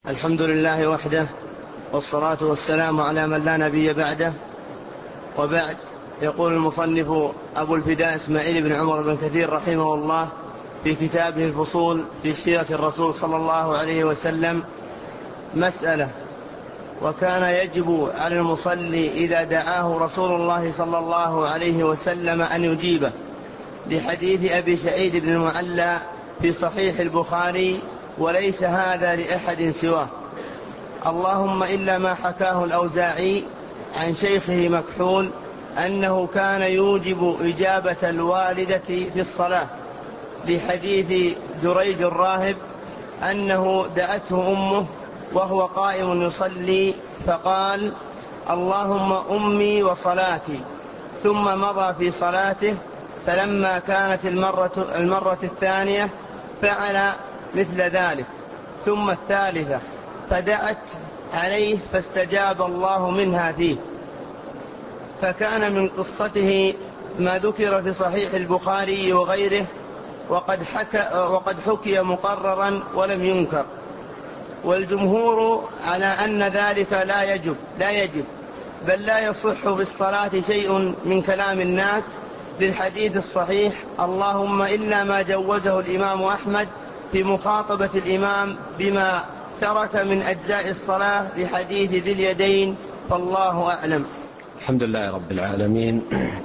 الحمد لله وحده، والصلاة والسلام على من لا نبي بعده. وبعد، يقول المصنف أبو الفداء إسماعيل بن عمر بن كثير رحمه الله في كتابه الفصول في سيرة الرسول صلى الله عليه وسلم: مسألة: وكان يجب على المصلي إذا دعاه رسول الله صلى الله عليه وسلم أن يجيبه، لحديث أبي سعيد بن المعلى في صحيح البخاري: وليس هذا لأحد سواه، اللهم إلا ما حكاه الأوزاعي عن شيخه مكحول أنه كان يوجب إجابة الوالدة في الصلاة، لحديث جريج الراهب أنه دعته أمه وهو قائم يصلي فقال: اللهم أمي وصلاتي، ثم مضى في صلاته، فلما كانت المرة الثانية فعل مثل ذلك، ثم الثالثة، فدعت عليه فاستجاب الله منها فيه. فكان من قصته ما ذكر في صحيح البخاري وغيره، وقد حكي مقررا ولم ينكر. والجمهور على أن ذلك لا يجب، بل لا يصح بالصلاة شيء من كلام الناس، للحديث الصحيح: اللهم إلا ما جوزه الإمام أحمد في مخاطبة الإمام بما ترك من أجزاء الصلاة، لحديث ذي اليدين، فالله أعلم. الحمد لله رب العالمين،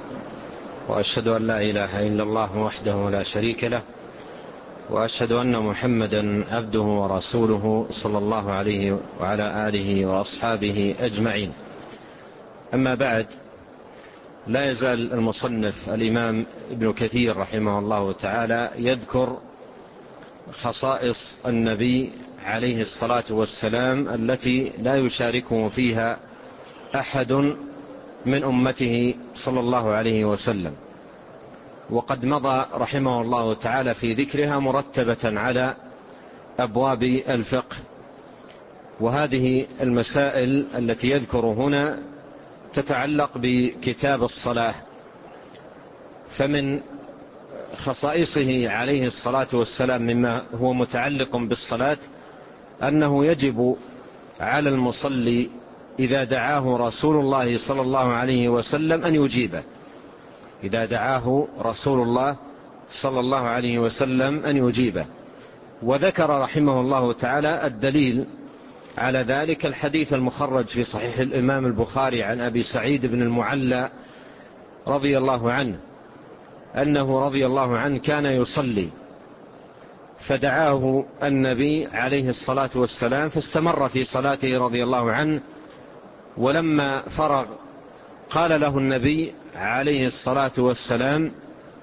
وأشهد أن لا إله إلا الله وحده لا شريك له، وأشهد أن محمدا عبده ورسوله صلى الله عليه وعلى آله وأصحابه أجمعين. أما بعد، لا يزال المصنف الإمام ابن كثير رحمه الله تعالى يذكر خصائص النبي عليه الصلاة والسلام التي لا يشاركه فيها أحد من أمته صلى الله عليه وسلم، وقد مضى رحمه الله تعالى في ذكرها مرتبة على أبواب الفقه. وهذه المسائل التي يذكر هنا تتعلق بكتاب الصلاة. فمن خصائصه عليه الصلاة والسلام مما هو متعلق بالصلاة أنه يجب على المصلي إذا دعاه رسول الله صلى الله عليه وسلم أن يجيبه، إذا دعاه رسول الله صلى الله عليه وسلم أن يجيبه. وذكر رحمه الله تعالى الدليل على ذلك الحديث المخرج في صحيح الإمام البخاري عن أبي سعيد بن المعلى رضي الله عنه أنه رضي الله عنه كان يصلي، فدعاه النبي عليه الصلاة والسلام فاستمر في صلاته رضي الله عنه، ولما فرغ قال له النبي عليه الصلاة والسلام: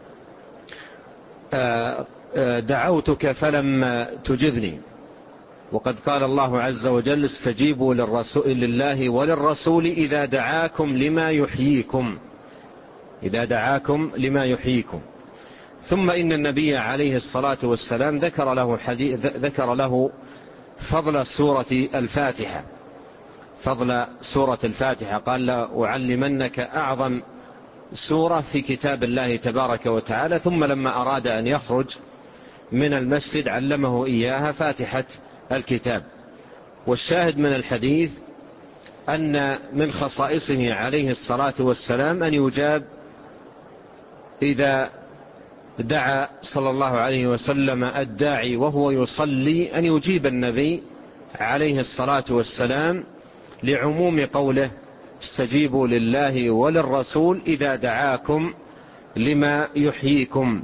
دعوتك فلم تجبني. وقد قال الله عز وجل: استجيبوا لله وللرسول إذا دعاكم لما يحييكم، إذا دعاكم لما يحييكم. ثم إن النبي عليه الصلاة والسلام ذكر له فضل سورة الفاتحة، فضل سورة الفاتحة، قال: لأعلمنك أعظم سورة في كتاب الله تبارك وتعالى. ثم لما أراد أن يخرج من المسجد علمه إياها، فاتحة الكتاب. والشاهد من الحديث أن من خصائصه عليه الصلاة والسلام أن يجاب إذا دعا صلى الله عليه وسلم الداعي وهو يصلي، أن يجيب النبي عليه الصلاة والسلام، لعموم قوله: استجيبوا لله وللرسول إذا دعاكم لما يحييكم.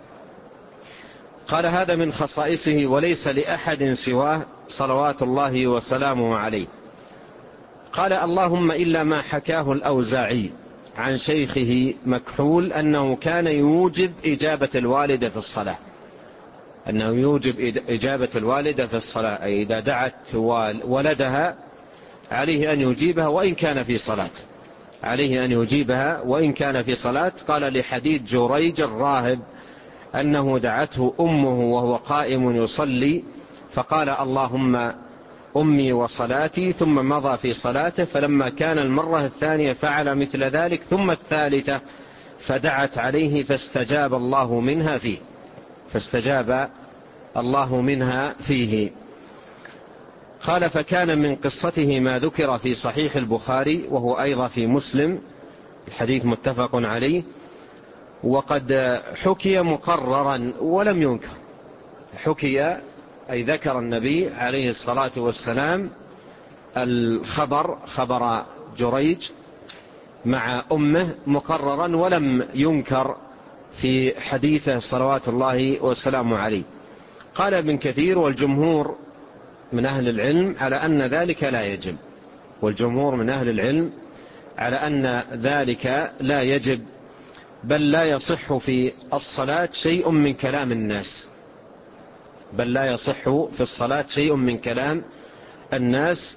قال: هذا من خصائصه وليس لأحد سواه صلوات الله وسلامه عليه. قال: اللهم إلا ما حكاه الأوزاعي عن شيخه مكحول أنه كان يوجب إجابة الوالدة في الصلاة، أنه يوجب إجابة الوالدة في الصلاة، أي إذا دعت ولدها عليه أن يجيبها وإن كان في صلاة، عليه أن يجيبها وإن كان في صلاة. قال: لحديث جريج الراهب أنه دعته أمه وهو قائم يصلي فقال: اللهم أمي وصلاتي، ثم مضى في صلاته، فلما كان المرة الثانية فعل مثل ذلك، ثم الثالثة، فدعت عليه فاستجاب الله منها فيه، فاستجاب الله منها فيه. قال: فكان من قصته ما ذكر في صحيح البخاري وهو أيضا في مسلم، الحديث متفق عليه، وقد حكي مقررا ولم ينكر. حكي أي ذكر النبي عليه الصلاة والسلام الخبر، خبر جريج مع أمه، مقررا ولم ينكر في حديثه صلوات الله وسلامه عليه. قال ابن كثير: والجمهور من أهل العلم على أن ذلك لا يجب، والجمهور من أهل العلم على أن ذلك لا يجب، بل لا يصح في الصلاة شيء من كلام الناس، بل لا يصح في الصلاة شيء من كلام الناس.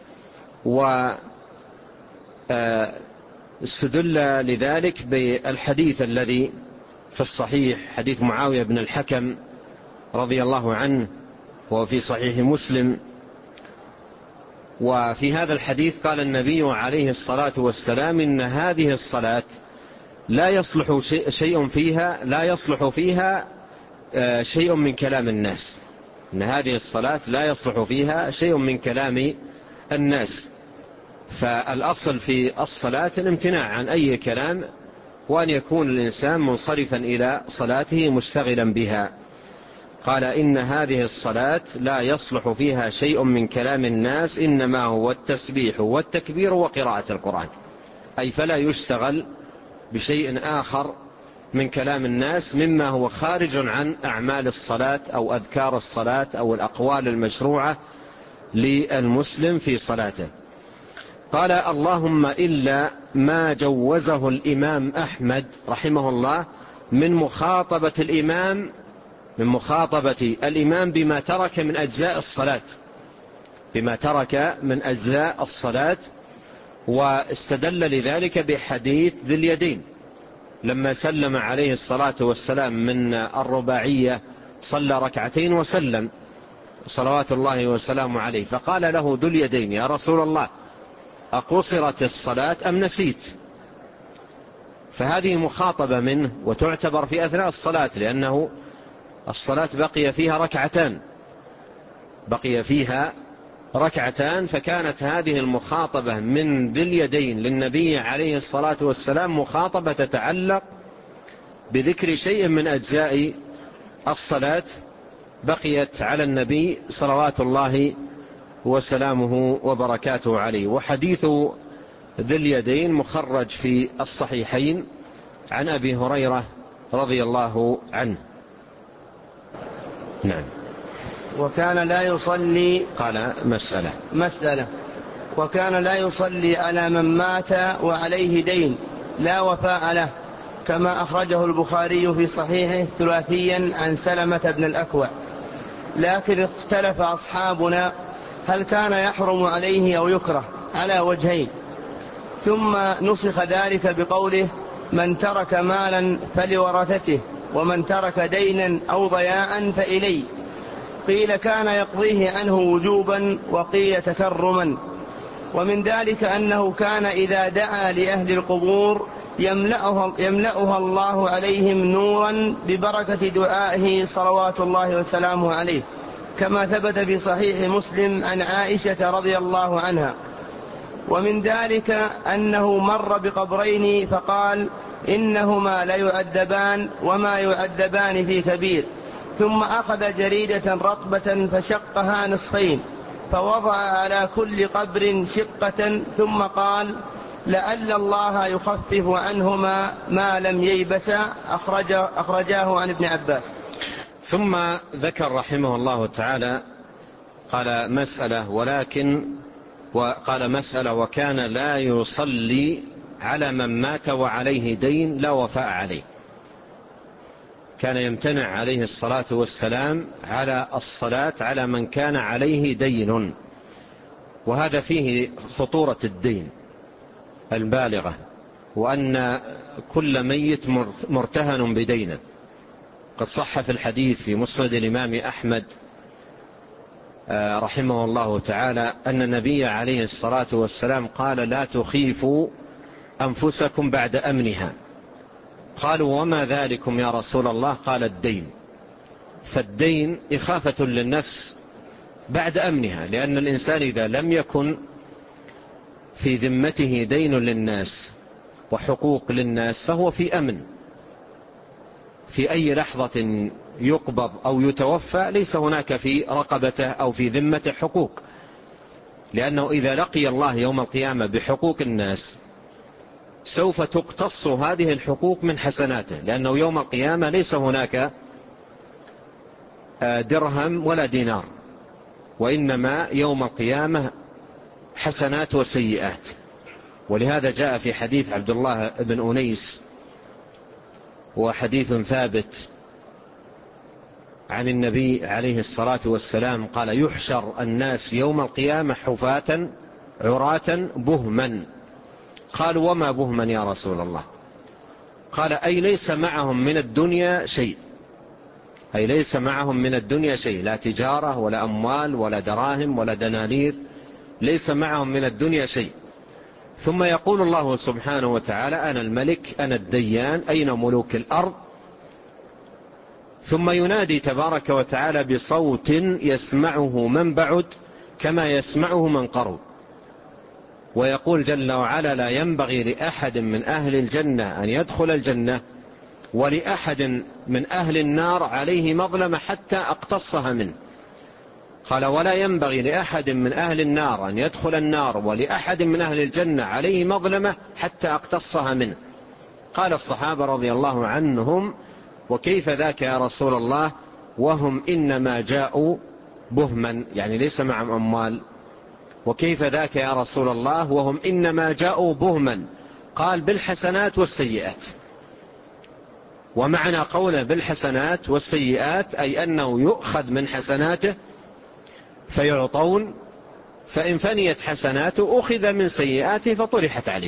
واستدل لذلك بالحديث الذي في الصحيح، حديث معاوية بن الحكم رضي الله عنه، وفي صحيح مسلم. وفي هذا الحديث قال النبي عليه الصلاة والسلام: إن هذه الصلاة لا يصلح شيء فيها، لا يصلح فيها شيء من كلام الناس. إن هذه الصلاة لا يصلح فيها شيء من كلام الناس. فالأصل في الصلاة الامتناع عن أي كلام، وأن يكون الإنسان منصرفا إلى صلاته مشتغلا بها. قال: إن هذه الصلاة لا يصلح فيها شيء من كلام الناس، إنما هو التسبيح والتكبير وقراءة القرآن. أي فلا يشتغل بشيء آخر من كلام الناس مما هو خارج عن أعمال الصلاة أو أذكار الصلاة أو الأقوال المشروعة للمسلم في صلاته. قال: اللهم إلا ما جوزه الإمام أحمد رحمه الله من مخاطبة الإمام، من مخاطبة الإمام بما ترك من أجزاء الصلاة، بما ترك من أجزاء الصلاة. واستدل لذلك بحديث ذي اليدين لما سلم عليه الصلاة والسلام من الرباعية، صلى ركعتين وسلم صلوات الله وسلامه عليه، فقال له ذو اليدين: يا رسول الله، أقصرت الصلاة أم نسيت؟ فهذه مخاطبة منه وتعتبر في أثناء الصلاة، لأنه الصلاة بقي فيها ركعتان، بقي فيها ركعتان. فكانت هذه المخاطبة من ذي اليدين للنبي عليه الصلاة والسلام مخاطبة تتعلق بذكر شيء من أجزاء الصلاة بقيت على النبي صلوات الله وسلامه وبركاته عليه. وحديث ذي اليدين مخرج في الصحيحين عن أبي هريرة رضي الله عنه. نعم. وكان لا يصلي، قال مسألة وكان لا يصلي على من مات وعليه دين لا وفاء له، كما أخرجه البخاري في صحيحه ثلاثيا عن سلمة بن الأكوع. لكن اختلف أصحابنا هل كان يحرم عليه أو يكره على وجهين، ثم نسخ ذلك بقوله: من ترك مالا فلورثته، ومن ترك دينا أو ضياعا فإلي. قيل كان يقضيه عنه وجوبا، وقيل تكرما. ومن ذلك أنه كان إذا دعا لأهل القبور يملأها الله عليهم نورا ببركة دعائه صلوات الله وسلامه عليه، كما ثبت في صحيح مسلم عن عائشة رضي الله عنها. ومن ذلك أنه مر بقبرين فقال: إنهما ليعذبان وما يعذبان في كبير. ثم أخذ جريدة رطبة فشقها نصفين، فوضع على كل قبر شقة، ثم قال: لعل الله يخفف عنهما ما لم ييبسا. أخرجاه عن ابن عباس. ثم ذكر رحمه الله تعالى قال مسألة وكان لا يصلي على من مات وعليه دين لا وفاء عليه. كان يمتنع عليه الصلاة والسلام على الصلاة على من كان عليه دين، وهذا فيه خطورة الدين البالغة، وأن كل ميت مرتهن بدينه. قد صح في الحديث في مسند الإمام أحمد رحمه الله تعالى أن النبي عليه الصلاة والسلام قال: لا تخيفوا أنفسكم بعد أمنها. قالوا: وما ذلكم يا رسول الله؟ قال: الدين. فالدين إخافة للنفس بعد أمنها، لأن الإنسان إذا لم يكن في ذمته دين للناس وحقوق للناس فهو في أمن. في أي لحظة يقبض أو يتوفى ليس هناك في رقبته أو في ذمته حقوق، لأنه إذا لقي الله يوم القيامة بحقوق الناس سوف تقتص هذه الحقوق من حسناته، لأنه يوم القيامة ليس هناك درهم ولا دينار، وإنما يوم القيامة حسنات وسيئات. ولهذا جاء في حديث عبد الله بن أنيس، وحديث ثابت عن النبي عليه الصلاة والسلام قال: يحشر الناس يوم القيامة حفاة عراة بهما. قالوا: وما بهما يا رسول الله؟ قال: أي ليس معهم من الدنيا شيء، أي ليس معهم من الدنيا شيء، لا تجارة ولا أموال ولا دراهم ولا دنانير، ليس معهم من الدنيا شيء. ثم يقول الله سبحانه وتعالى: أنا الملك أنا الديان أين ملوك الأرض؟ ثم ينادي تبارك وتعالى بصوت يسمعه من بعد كما يسمعه من قرب، ويقول جل وعلا: لا ينبغي لأحد من أهل الجنة أن يدخل الجنة ولأحد من أهل النار عليه مظلمة حتى أقتصها منه. قال: ولا ينبغي لأحد من أهل النار أن يدخل النار ولأحد من أهل الجنة عليه مظلمة حتى أقتصها منه. قال الصحابة رضي الله عنهم: وكيف ذاك يا رسول الله وهم إنما جاءوا بهما، يعني ليس معهم أموال؟ وكيف ذاك يا رسول الله وهم إنما جاءوا بهما؟ قال: بالحسنات والسيئات. ومعنى قوله بالحسنات والسيئات أي أنه يؤخذ من حسناته فيعطون، فإن فنيت حسناته أخذ من سيئاته فطرحت عليه.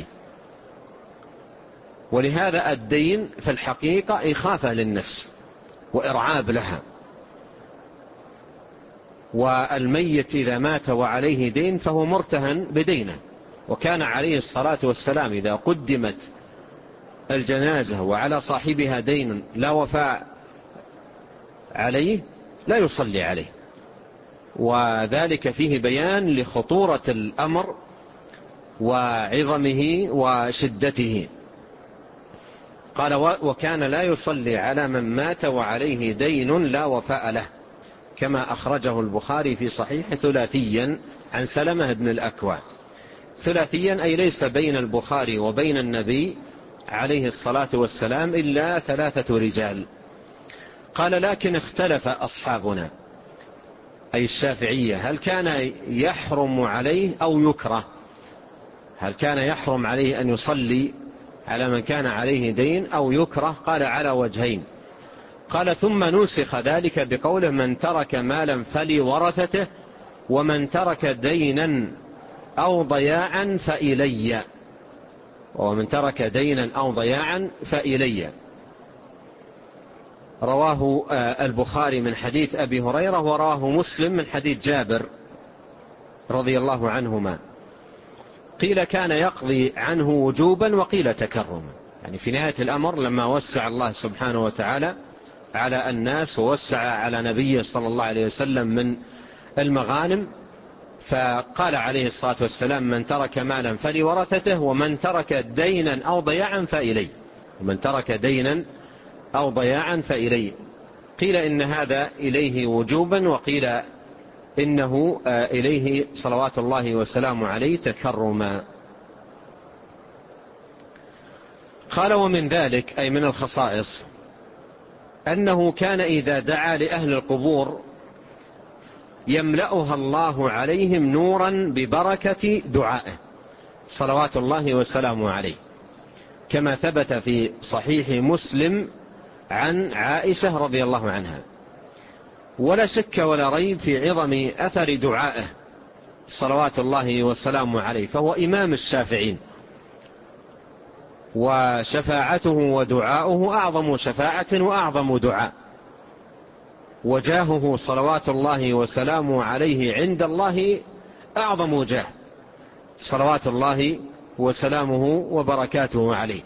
ولهذا الدين في الحقيقة إخافة للنفس وإرعاب لها. والميت إذا مات وعليه دين فهو مرتهن بدينه، وكان عليه الصلاة والسلام إذا قدمت الجنازة وعلى صاحبها دين لا وفاء عليه لا يصلي عليه، وذلك فيه بيان لخطورة الأمر وعظمه وشدته. قال: وكان لا يصلي على من مات وعليه دين لا وفاء له، كما أخرجه البخاري في صحيح ثلاثيا عن سلمة بن الأكوع. ثلاثيا أي ليس بين البخاري وبين النبي عليه الصلاة والسلام إلا 3 رجال. قال: لكن اختلف أصحابنا أي الشافعية هل كان يحرم عليه أو يكره؟ هل كان يحرم عليه أن يصلي على من كان عليه دين أو يكره؟ قال: على وجهين. قال: ثم نسخ ذلك بقوله: من ترك مالا فلورثته ومن ترك دينا أو ضياعا فإلي، ومن ترك دينا أو ضياعا فإلي. رواه البخاري من حديث أبي هريرة، ورواه مسلم من حديث جابر رضي الله عنهما. قيل كان يقضي عنه وجوبا وقيل تكرما، يعني في نهاية الأمر لما وسع الله سبحانه وتعالى على الناس ووسع على نبيه صلى الله عليه وسلم من المغانم، فقال عليه الصلاة والسلام: من ترك مالا فلورثته ومن ترك دينا أو ضياعا فإلي، ومن ترك دينا أو ضياعا فإلي. قيل إن هذا إليه وجوبا، وقيل إنه إليه صلوات الله وسلامه عليه تكرما. قال: ومن ذلك أي من الخصائص أنه كان إذا دعا لأهل القبور يملأها الله عليهم نورا ببركة دعائه صلوات الله وسلامه عليه، كما ثبت في صحيح مسلم عن عائشة رضي الله عنها. ولا شك ولا ريب في عظم أثر دعائه صلوات الله وسلامه عليه، فهو إمام الشافعين، وشفاعته ودعاؤه أعظم شفاعة وأعظم دعاء، وجاهه صلوات الله وسلامه عليه عند الله أعظم جاه صلوات الله وسلامه وبركاته عليه.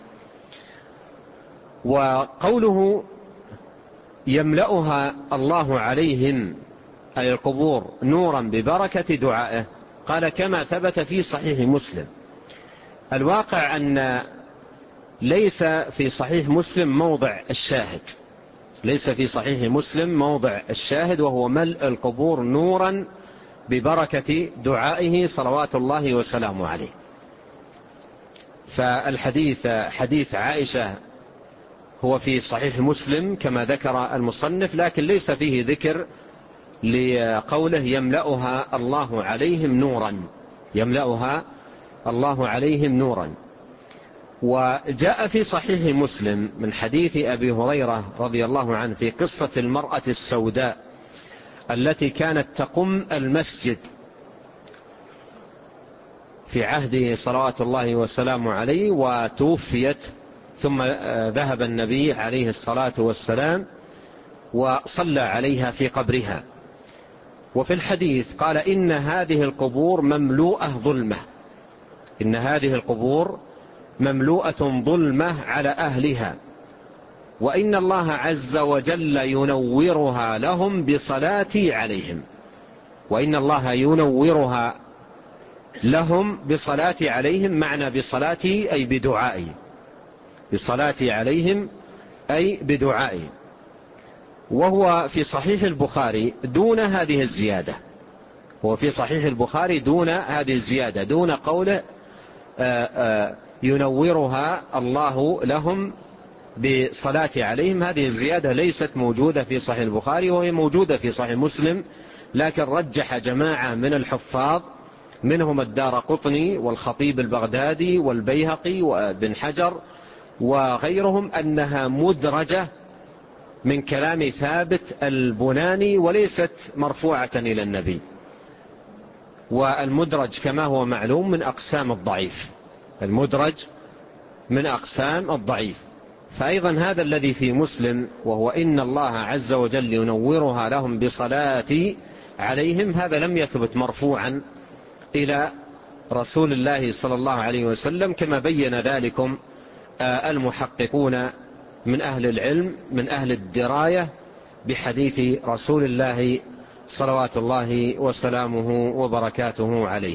وقوله يملأها الله عليهم أي القبور نورا ببركة دعائه؟ قال كما ثبت في صحيح مسلم. الواقع أن ليس في صحيح مسلم موضع الشاهد، ليس في صحيح مسلم موضع الشاهد، وهو ملء القبور نورا ببركة دعائه صلوات الله وسلامه عليه. فالحديث حديث عائشة هو في صحيح مسلم كما ذكر المصنف، لكن ليس فيه ذكر لقوله يملأها الله عليهم نورا، يملأها الله عليهم نورا. وجاء في صحيح مسلم من حديث أبي هريرة رضي الله عنه في قصة المرأة السوداء التي كانت تقم المسجد في عهده صلوات الله وسلامه عليه، وتوفيت، ثم ذهب النبي عليه الصلاة والسلام وصلى عليها في قبرها. وفي الحديث قال إن هذه القبور مملوءة ظلمة، إن هذه القبور مملوءة ظلمة على أهلها، وإن الله عز وجل ينورها لهم بصلاتي عليهم، وإن الله ينورها لهم بصلاتي عليهم، معنى بصلاتي أي بدعائي، بصلاتي عليهم أي بدعائي. وهو في صحيح البخاري دون هذه الزيادة، هو في صحيح البخاري دون هذه الزيادة، دون قوله ينورها الله لهم بصلاتي عليهم. هذه الزيادة ليست موجودة في صحيح البخاري، وهي موجودة في صحيح مسلم، لكن رجح جماعة من الحفاظ منهم الدارقطني والخطيب البغدادي والبيهقي وابن حجر وغيرهم أنها مدرجة من كلام ثابت البناني وليست مرفوعة إلى النبي. والمدرج كما هو معلوم من أقسام الضعيف، المدرج من أقسام الضعيف. فأيضا هذا الذي في مسلم وهو إن الله عز وجل ينورها لهم بصلاتي عليهم، هذا لم يثبت مرفوعا إلى رسول الله صلى الله عليه وسلم، كما بين ذلكم المحققون من أهل العلم من أهل الدراية بحديث رسول الله صلوات الله وسلامه وبركاته عليه.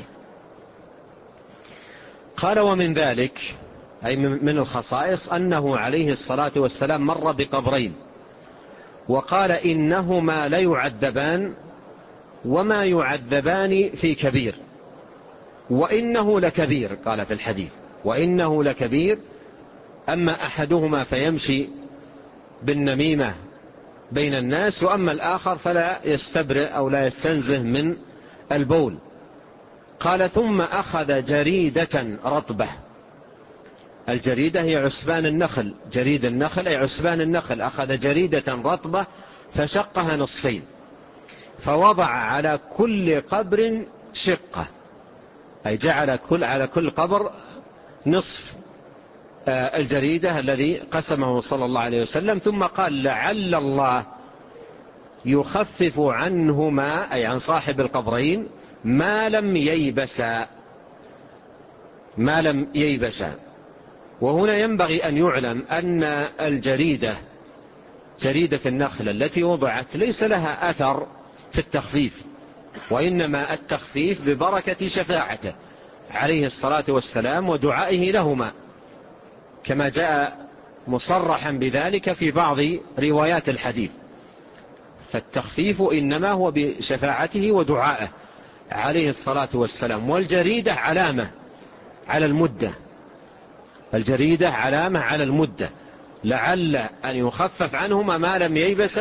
قال ومن ذلك أي من الخصائص أنه عليه الصلاة والسلام مر بقبرين وقال إنهما ليعذبان وما يعذبان في كبير وإنه لكبير، قال في الحديث وإنه لكبير، أما أحدهما فيمشي بالنميمة بين الناس، وأما الآخر فلا يستبرئ أو لا يستنزه من البول. قال ثم أخذ جريدة رطبة، الجريدة هي عسبان النخل، جريد النخل أي عسبان النخل، أخذ جريدة رطبة فشقها نصفين فوضع على كل قبر شقة، أي جعل على كل قبر نصف الجريدة الذي قسمه صلى الله عليه وسلم، ثم قال لعل الله يخفف عنهما أي عن صاحب القبرين ما لم ييبسا، ما لم ييبسا. وهنا ينبغي أن يعلم أن الجريدة جريدة النخل التي وضعت ليس لها أثر في التخفيف، وإنما التخفيف ببركة شفاعته عليه الصلاة والسلام ودعائه لهما، كما جاء مصرحا بذلك في بعض روايات الحديث. فالتخفيف إنما هو بشفاعته ودعائه عليه الصلاة والسلام. والجريدة علامة على المدة، الجريدة علامة على المدة، لعل أن يخفف عنهما ما لم ييبس،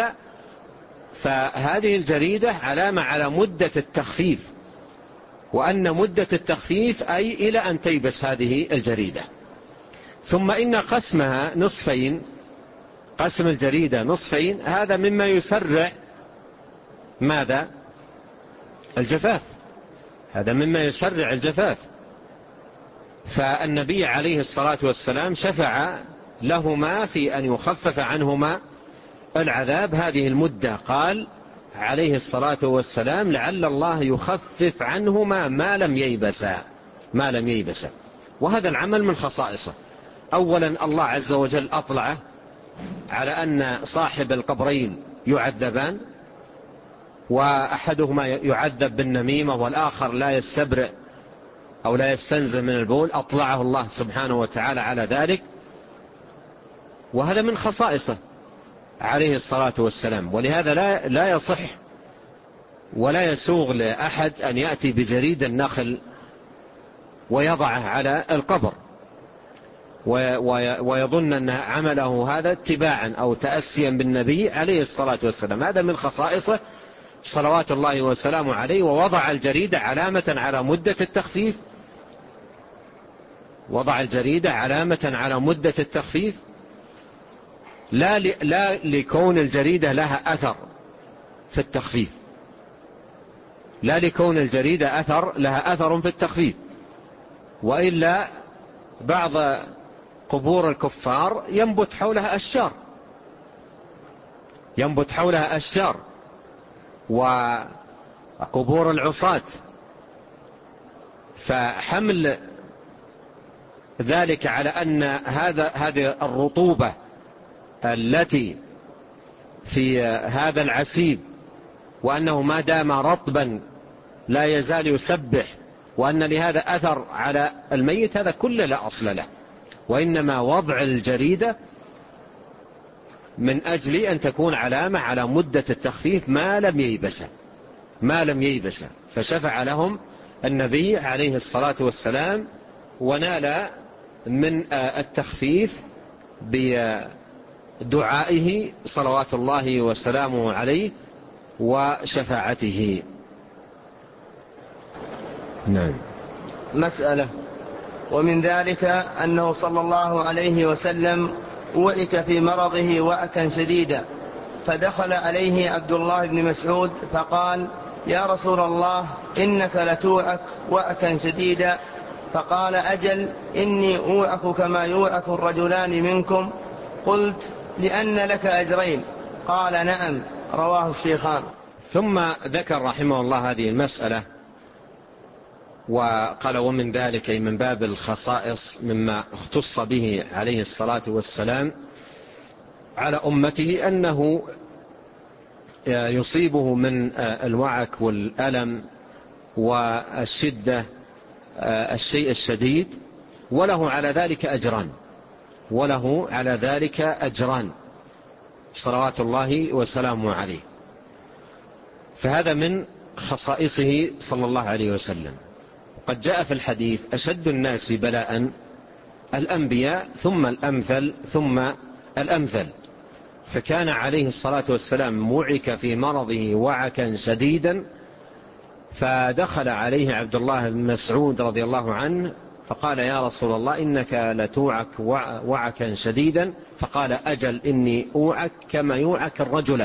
فهذه الجريدة علامة على مدة التخفيف، وأن مدة التخفيف أي إلى أن تيبس هذه الجريدة. ثم إن قسمها نصفين، قسم الجريدة نصفين، هذا مما يسرع ماذا؟ الجفاف، هذا مما يسرع الجفاف. فالنبي عليه الصلاة والسلام شفع لهما في أن يخفف عنهما العذاب هذه المدة، قال عليه الصلاة والسلام لعل الله يخفف عنهما ما لم ييبسا، ما لم ييبسا. وهذا العمل من خصائصه. أولا الله عز وجل أطلع على أن صاحب القبرين يعذبان، وأحدهما يعذب بالنميمة والآخر لا يستبرئ أو لا يستنزل من البول، أطلعه الله سبحانه وتعالى على ذلك، وهذا من خصائصه عليه الصلاة والسلام. ولهذا لا يصح ولا يسوغ لأحد أن يأتي بجريد النخل ويضعه على القبر ويظن أن عمله هذا اتباعا أو تأسيا بالنبي عليه الصلاة والسلام. هذا من خصائصه صلوات الله وسلامه عليه. ووضع الجريدة علامة على مدة التخفيف، وضع الجريدة علامة على مدة التخفيف، لا لكون الجريدة لها أثر في التخفيف، لا لكون الجريدة لها أثر في التخفيف، وإلا بعض قبور الكفار ينبت حولها أشجار، ينبت حولها أشجار، وقبور العصاة، فحمل ذلك على أن هذه الرطوبة التي في هذا العسيب وأنه ما دام رطبا لا يزال يسبح وأن لهذا أثر على الميت، هذا كله لا أصل له. وإنما وضع الجريدة من أجل أن تكون علامة على مدة التخفيف ما لم ييبس. فشفع لهم النبي عليه الصلاة والسلام ونال من التخفيف بدعائه صلوات الله وسلامه عليه وشفاعته. نعم. مسألة: ومن ذلك أنه صلى الله عليه وسلم وعك في مرضه وعكا شديدا، فدخل عليه عبد الله بن مسعود فقال: يا رسول الله، إنك لتوعك وعكا شديدا. فقال: أجل، إني أوعك كما يوعك الرجلان منكم. قلت: لأن لك أجرين. قال: نعم. رواه الشيخان. ثم ذكر رحمه الله هذه المسألة وقال: ومن ذلك، أي من باب الخصائص مما اختص به عليه الصلاة والسلام على أمته، أنه يصيبه من الوعك والألم والشدة الشيء الشديد، وله على ذلك أجران صلوات الله وسلامه عليه. فهذا من خصائصه صلى الله عليه وسلم. قد جاء في الحديث: أشد الناس بلاء الأنبياء ثم الأمثل ثم الأمثل. فكان عليه الصلاة والسلام وعك في مرضه وعكا شديدا، فدخل عليه عبد الله بن مسعود رضي الله عنه فقال: يا رسول الله، إنك لتوعك وعكا شديدا. فقال: أجل، إني أوعك كما يوعك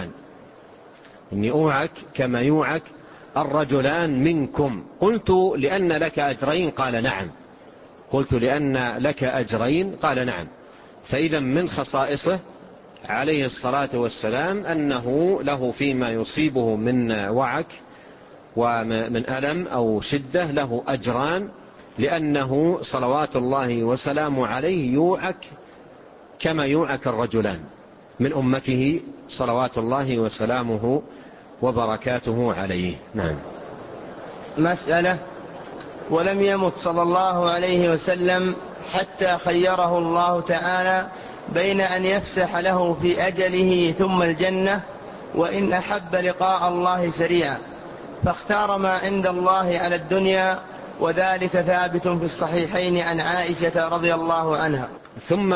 الرجلان منكم. قلت: لأن لك أجرين؟ قال: نعم. قلت: لأن لك أجرين؟ قال: نعم. فإذا من خصائصه عليه الصلاة والسلام أنه له فيما يصيبه من وعك ومن ألم أو شدة له أجران، لأنه صلوات الله وسلامه عليه يوعك كما يوعك الرجلان من أمته صلوات الله وسلامه وبركاته عليه. نعم. مسألة: ولم يمت صلى الله عليه وسلم حتى خيره الله تعالى بين أن يفسح له في أجله ثم الجنة، وإن أحب لقاء الله سريعا، فاختار ما عند الله على الدنيا، وذلك ثابت في الصحيحين عن عائشة رضي الله عنها. ثم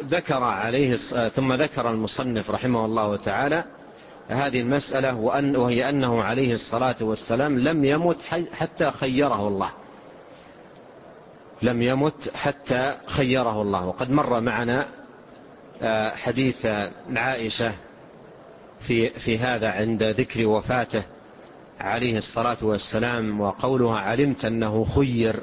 ذكر المصنف رحمه الله تعالى هذه المسألة، وهي أنه عليه الصلاة والسلام لم يمت حتى خيره الله. وقد مر معنا حديث عائشة في هذا عند ذكر وفاته عليه الصلاة والسلام، وقولها: علمت أنه خير،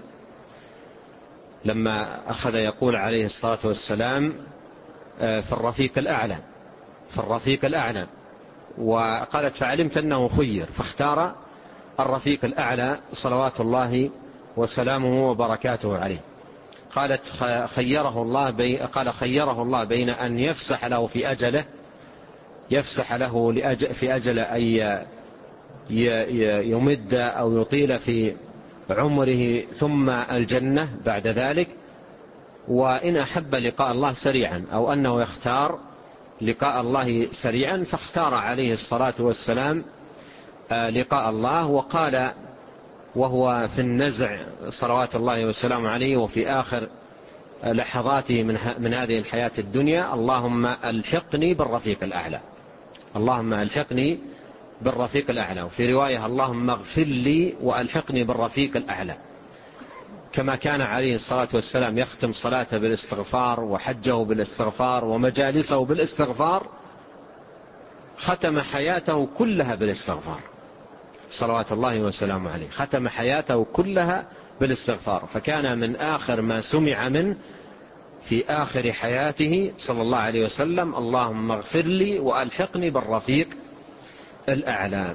لما أخذ يقول عليه الصلاة والسلام في الرفيق الأعلى، وقالت: فعلمت أنه خير، فاختار الرفيق الأعلى صلوات الله وسلامه وبركاته عليه. قالت: خيره الله بين أن يفسح له في أجله، في أجل أي يمد أو يطيل في عمره ثم الجنة بعد ذلك، وإن أحب لقاء الله سريعا أو أنه يختار لقاء الله سريعا فاختار عليه الصلاة والسلام لقاء الله. وقال وهو في النزع صلوات الله وسلامه عليه وفي آخر لحظاته من هذه الحياة الدنيا: اللهم ألحقني بالرفيق الأعلى، اللهم ألحقني بالرفيق الأعلى. وفي رواية: اللهم اغفر لي وألحقني بالرفيق الأعلى. كما كان عليه الصلاة والسلام يختم صلاته بالاستغفار وحجه بالاستغفار ومجالسه بالاستغفار، ختم حياته كلها بالاستغفار صلوات الله وسلامه عليه، ختم حياته كلها بالاستغفار. فكان من آخر ما سمع منه في آخر حياته صلى الله عليه وسلم: اللهم اغفر لي وألحقني بالرفيق الأعلى.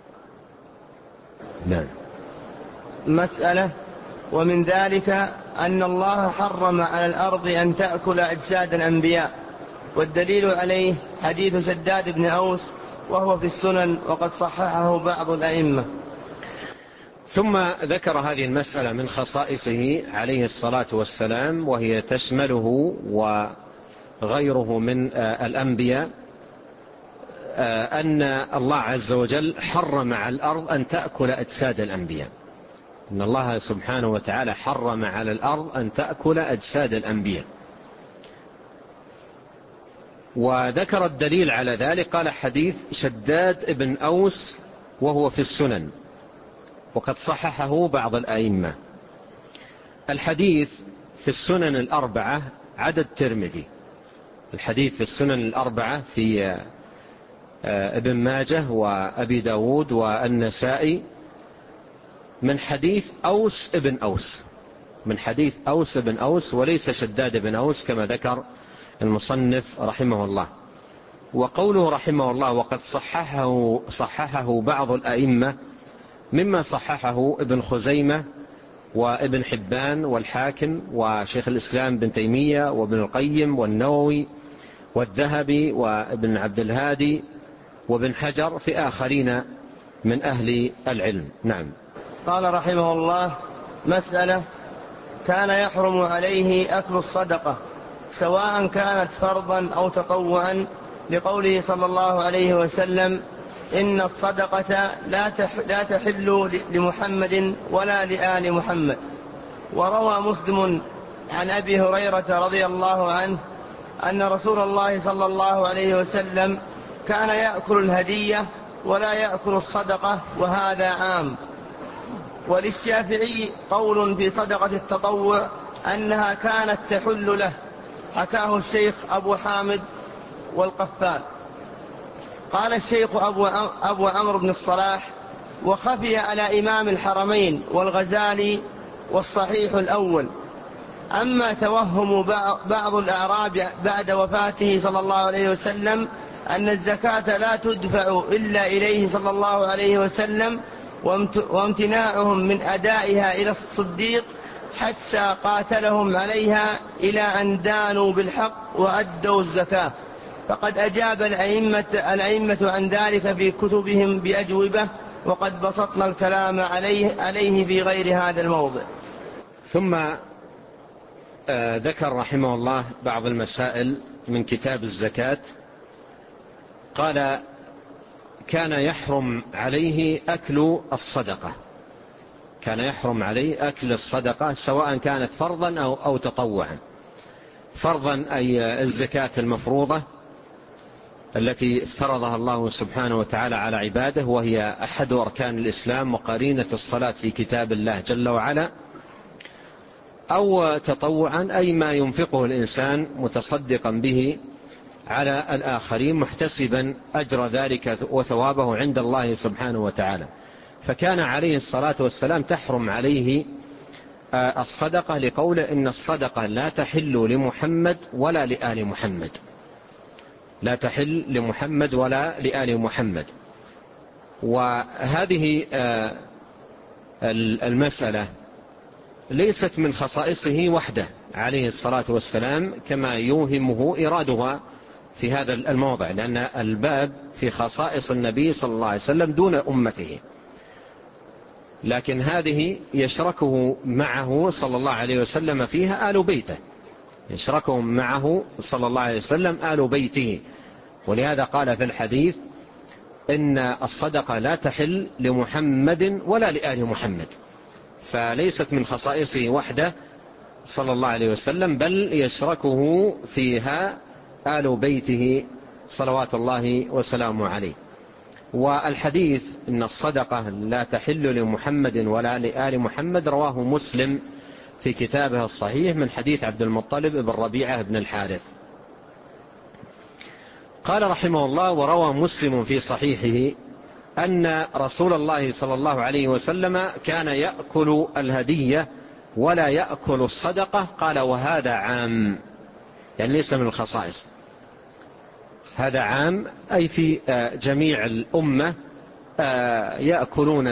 نعم. مسألة: ومن ذلك أن الله حرم على الأرض أن تأكل أجساد الأنبياء، والدليل عليه حديث شداد بن أوس وهو في السنن وقد صححه بعض الأئمة. ثم ذكر هذه المسألة من خصائصه عليه الصلاة والسلام، وهي تشمله وغيره من الأنبياء، أن الله عز وجل حرم على الأرض أن تأكل أجساد الأنبياء. إن الله سبحانه وتعالى حرم على الأرض أن تأكل أجساد الأنبياء. وذكر الدليل على ذلك، قال: حديث شداد بن أوس وهو في السنن وقد صححه بعض الأئمة. الحديث في السنن الأربعة عدد ترمذي، الحديث في السنن الأربعة في ابن ماجه وأبي داود والنسائي من حديث أوس ابن أوس، من حديث أوس ابن أوس وليس شداد بن أوس كما ذكر المصنف رحمه الله. وقوله رحمه الله وقد صححه بعض الأئمة، مما صححه ابن خزيمة وابن حبان والحاكم وشيخ الإسلام بن تيمية وابن القيم والنووي والذهبي وابن عبد الهادي وابن حجر في آخرين من أهل العلم. نعم. قال رحمه الله: مسألة: كان يحرم عليه أكل الصدقة سواء كانت فرضا أو تطوعا، لقوله صلى الله عليه وسلم: إن الصدقة لا تحل لمحمد ولا لآل محمد. وروى مسلم عن أبي هريرة رضي الله عنه أن رسول الله صلى الله عليه وسلم كان يأكل الهدية ولا يأكل الصدقة، وهذا عام. وللشافعي قول في صدقة التطوع أنها كانت تحل له، حكاه الشيخ أبو حامد والقفال. قال الشيخ أبو عمرو بن الصلاح: وخفي على إمام الحرمين والغزالي والصحيح الأول. أما توهم بعض الأعراب بعد وفاته صلى الله عليه وسلم أن الزكاة لا تدفع إلا إليه صلى الله عليه وسلم، وامتناعهم من أدائها إلى الصديق حتى قاتلهم عليها إلى أن دانوا بالحق وأدوا الزكاة، فقد أجاب الأئمة عن ذلك في كتبهم بأجوبة، وقد بسطنا الكلام عليه في غير هذا الموضع. ثم ذكر رحمه الله بعض المسائل من كتاب الزكاة. قال: كان يحرم عليه أكل الصدقة، كان يحرم عليه أكل الصدقة سواء كانت فرضا أو تطوعا. فرضا أي الزكاة المفروضة التي افترضها الله سبحانه وتعالى على عباده، وهي أحد أركان الإسلام وقرينة الصلاة في كتاب الله جل وعلا. أو تطوعا أي ما ينفقه الإنسان متصدقا به على الآخرين محتسبا أجر ذلك وثوابه عند الله سبحانه وتعالى. فكان عليه الصلاة والسلام تحرم عليه الصدقة لقوله: إن الصدقة لا تحل لمحمد ولا لآل محمد، لا تحل لمحمد ولا لآل محمد. وهذه المسألة ليست من خصائصه وحده عليه الصلاة والسلام كما يوهمه إرادها في هذا الموضع، لأن الباب في خصائص النبي صلى الله عليه وسلم دون أمته، لكن هذه يشركه معه صلى الله عليه وسلم فيها آل بيته، يشركهم معه صلى الله عليه وسلم آل بيته. ولهذا قال في الحديث إن الصدقة لا تحل لمحمد ولا لآل محمد، فليست من خصائصه وحده صلى الله عليه وسلم، بل يشركه فيها آل بيته صلوات الله وسلامه عليه. والحديث إن الصدقة لا تحل لمحمد ولا لآل محمد رواه مسلم في كتابه الصحيح من حديث عبد المطلب بن ربيعة بن الحارث. قال رحمه الله: وروى مسلم في صحيحه أن رسول الله صلى الله عليه وسلم كان يأكل الهدية ولا يأكل الصدقة. قال: وهذا عام، يعني ليس من الخصائص، هذا عام أي في جميع الأمة يأكلون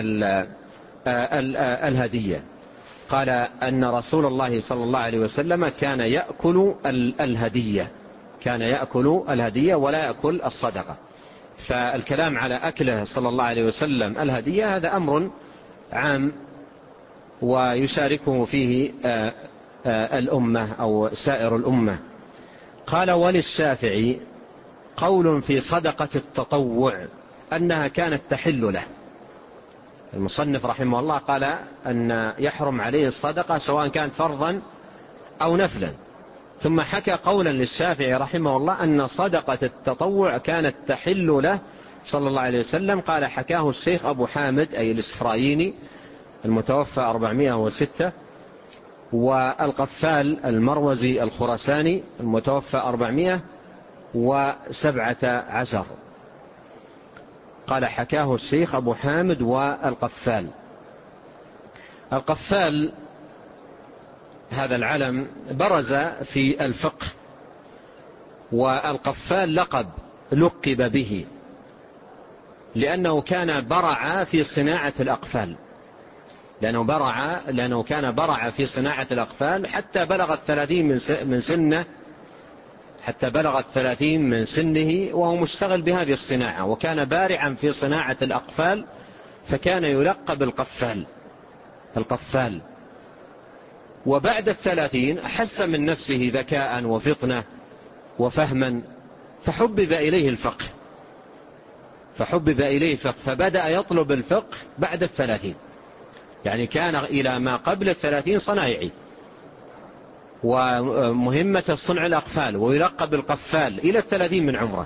الهدية. قال أن رسول الله صلى الله عليه وسلم كان يأكل الهدية، كان يأكل الهدية ولا يأكل الصدقة. فالكلام على أكله صلى الله عليه وسلم الهدية هذا أمر عام ويشاركه فيه الأمة أو سائر الأمة. قال: وللشافعي قول في صدقة التطوع أنها كانت تحل له. المصنف رحمه الله قال أن يحرم عليه الصدقة سواء كانت فرضا أو نفلا، ثم حكى قولا للشافعي رحمه الله أن صدقة التطوع كانت تحل له صلى الله عليه وسلم. قال: حكاه الشيخ أبو حامد أي الإسفرايني المتوفى 406، والقفال المروزي الخراساني المتوفى 417. قال: حكاه الشيخ أبو حامد والقفال. القفال هذا العلم برز في الفقه، والقفال لقب به لأنه كان برع في صناعة الأقفال، لأنه كان برع في صناعة الأقفال حتى بلغت 30 من سنه، حتى بلغت 30 من سنه وهو مشتغل بهذه الصناعة، وكان بارعا في صناعة الأقفال، فكان يلقب القفال. وبعد 30 أحس من نفسه ذكاء وفطنة وفهما، فحبب إليه الفقه، فبدأ يطلب الفقه بعد 30، يعني كان إلى ما قبل 30 صنايعي، ومهمة صنع الأقفال، ويلقب القفال إلى 30 من عمره.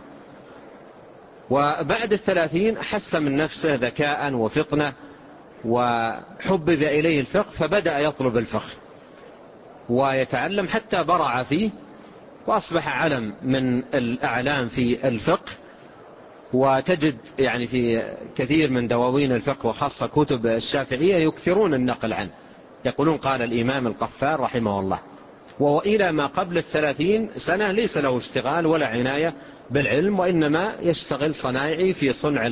وبعد 30 أحس من نفسه ذكاء وفطنة وحبب إليه الفقه، فبدأ يطلب الفقه ويتعلم حتى برع فيه، وأصبح علم من الأعلام في الفقه. وتجد يعني في كثير من دواوين الفقه وخاصة كتب الشافعية يكثرون النقل عنه، يقولون قال الإمام القفال رحمه الله. وإلى ما قبل 30 سنة ليس له اشتغال ولا عناية بالعلم، وإنما يشتغل صنايعي في صنع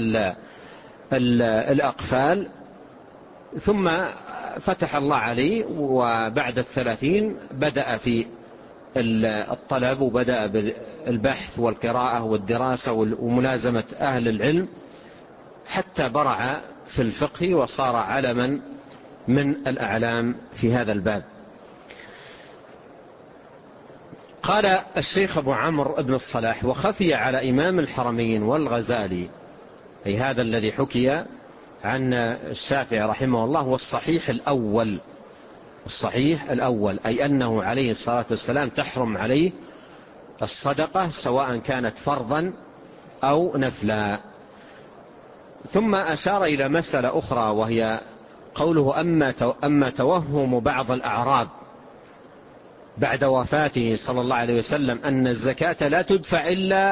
الأقفال. ثم فتح الله عليه، وبعد 30 بدأ في الطلب، وبدأ بالبحث والقراءة والدراسة وملازمة أهل العلم، حتى برع في الفقه وصار علما من الأعلام في هذا الباب. قال الشيخ أبو عمرو بن الصلاح: وخفي على إمام الحرمين والغزالي، أي هذا الذي حكي عن الشافعي رحمه الله، والصحيح الأول أي أنه عليه الصلاة والسلام تحرم عليه الصدقة سواء كانت فرضا أو نفلا. ثم أشار إلى مسألة أخرى، وهي قوله: أما توهم بعض الأعراب بعد وفاته صلى الله عليه وسلم أن الزكاة لا تدفع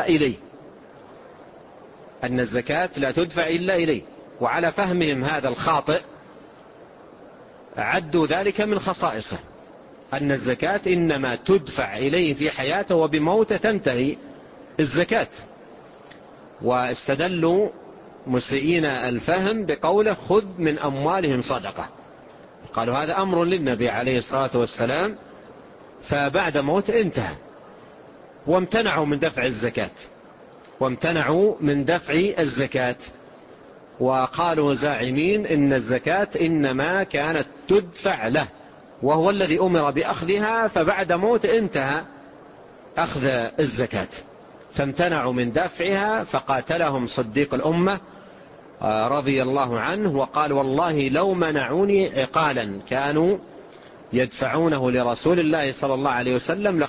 إلا إليه، وعلى فهمهم هذا الخاطئ عدوا ذلك من خصائصه، أن الزكاة إنما تدفع إليه في حياته، وبموته تنتهي الزكاة. واستدلوا مسيئين الفهم بقوله: خذ من أموالهم صدقة. قالوا هذا أمر للنبي عليه الصلاة والسلام، فبعد موت انتهى، وامتنعوا من دفع الزكاة، وامتنعوا من دفع الزكاة، وقالوا زاعمين إن الزكاة إنما كانت تدفع له وهو الذي أمر بأخذها، فبعد موت انتهى أخذ الزكاة، فامتنعوا من دفعها. فقاتلهم صديق الأمة رضي الله عنه وقال والله لو منعوني عقالا كانوا يدفعونه لرسول الله صلى الله عليه وسلم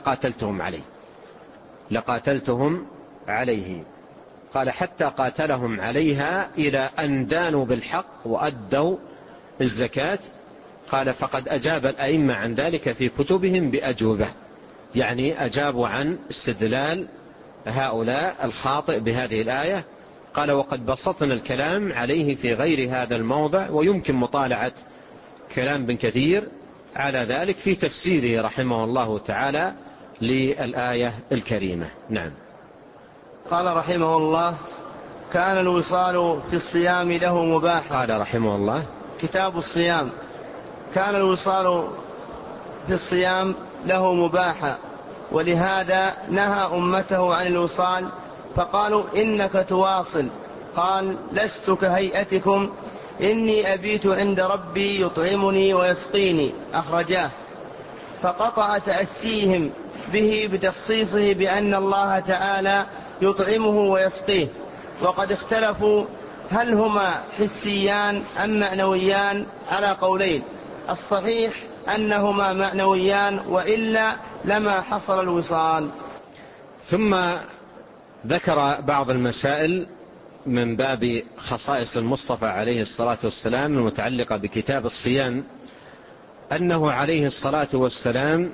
لقاتلتهم عليه. قال حتى قاتلهم عليها إلى أن دانوا بالحق وأدوا الزكاة. قال فقد أجاب الأئمة عن ذلك في كتبهم بأجوبة، يعني أجابوا عن استدلال هؤلاء الخاطئ بهذه الآية. قال وقد بسطنا الكلام عليه في غير هذا الموضع، ويمكن مطالعة كلام ابن كثير على ذلك في تفسيره رحمه الله تعالى للآية الكريمة. نعم. قال رحمه الله كان الوصال في الصيام له مباحا. قال رحمه الله كتاب الصيام. كان الوصال في الصيام له مباحا، ولهذا نهى أمته عن الوصال فقالوا إنك تواصل. قال لست كهيئتكم إني أبيت عند ربي يطعمني ويسقيني، أخرجاه. فقطع تأسيهم به بتخصيصه بأن الله تعالى يطعمه ويسقيه. وقد اختلفوا هل هما حسيان أم معنويان على قولين، الصحيح أنهما معنويان وإلا لما حصل الوصال. ثم ذكر بعض المسائل من باب خصائص المصطفى عليه الصلاة والسلام المتعلقة بكتاب الصيام، أنه عليه الصلاة والسلام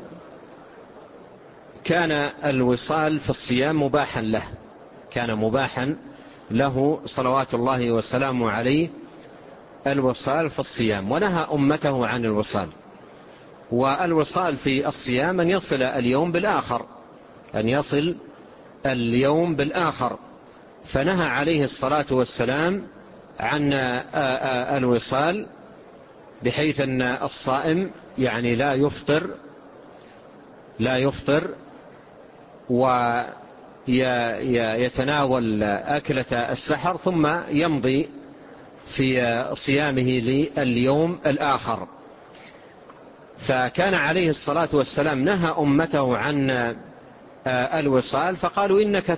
كان الوصال في الصيام مباحا له، كان مباحا له صلوات الله وسلامه عليه الوصال في الصيام، ونهى أمته عن الوصال. والوصال في الصيام أن يصل اليوم بالآخر، أن يصل اليوم بالآخر، فنهى عليه الصلاة والسلام عن الوصال، بحيث أن الصائم يعني لا يفطر ويتناول أكلة السحر ثم يمضي في صيامه لليوم الآخر. فكان عليه الصلاة والسلام نهى أمته عن الوصال، فقالوا إنك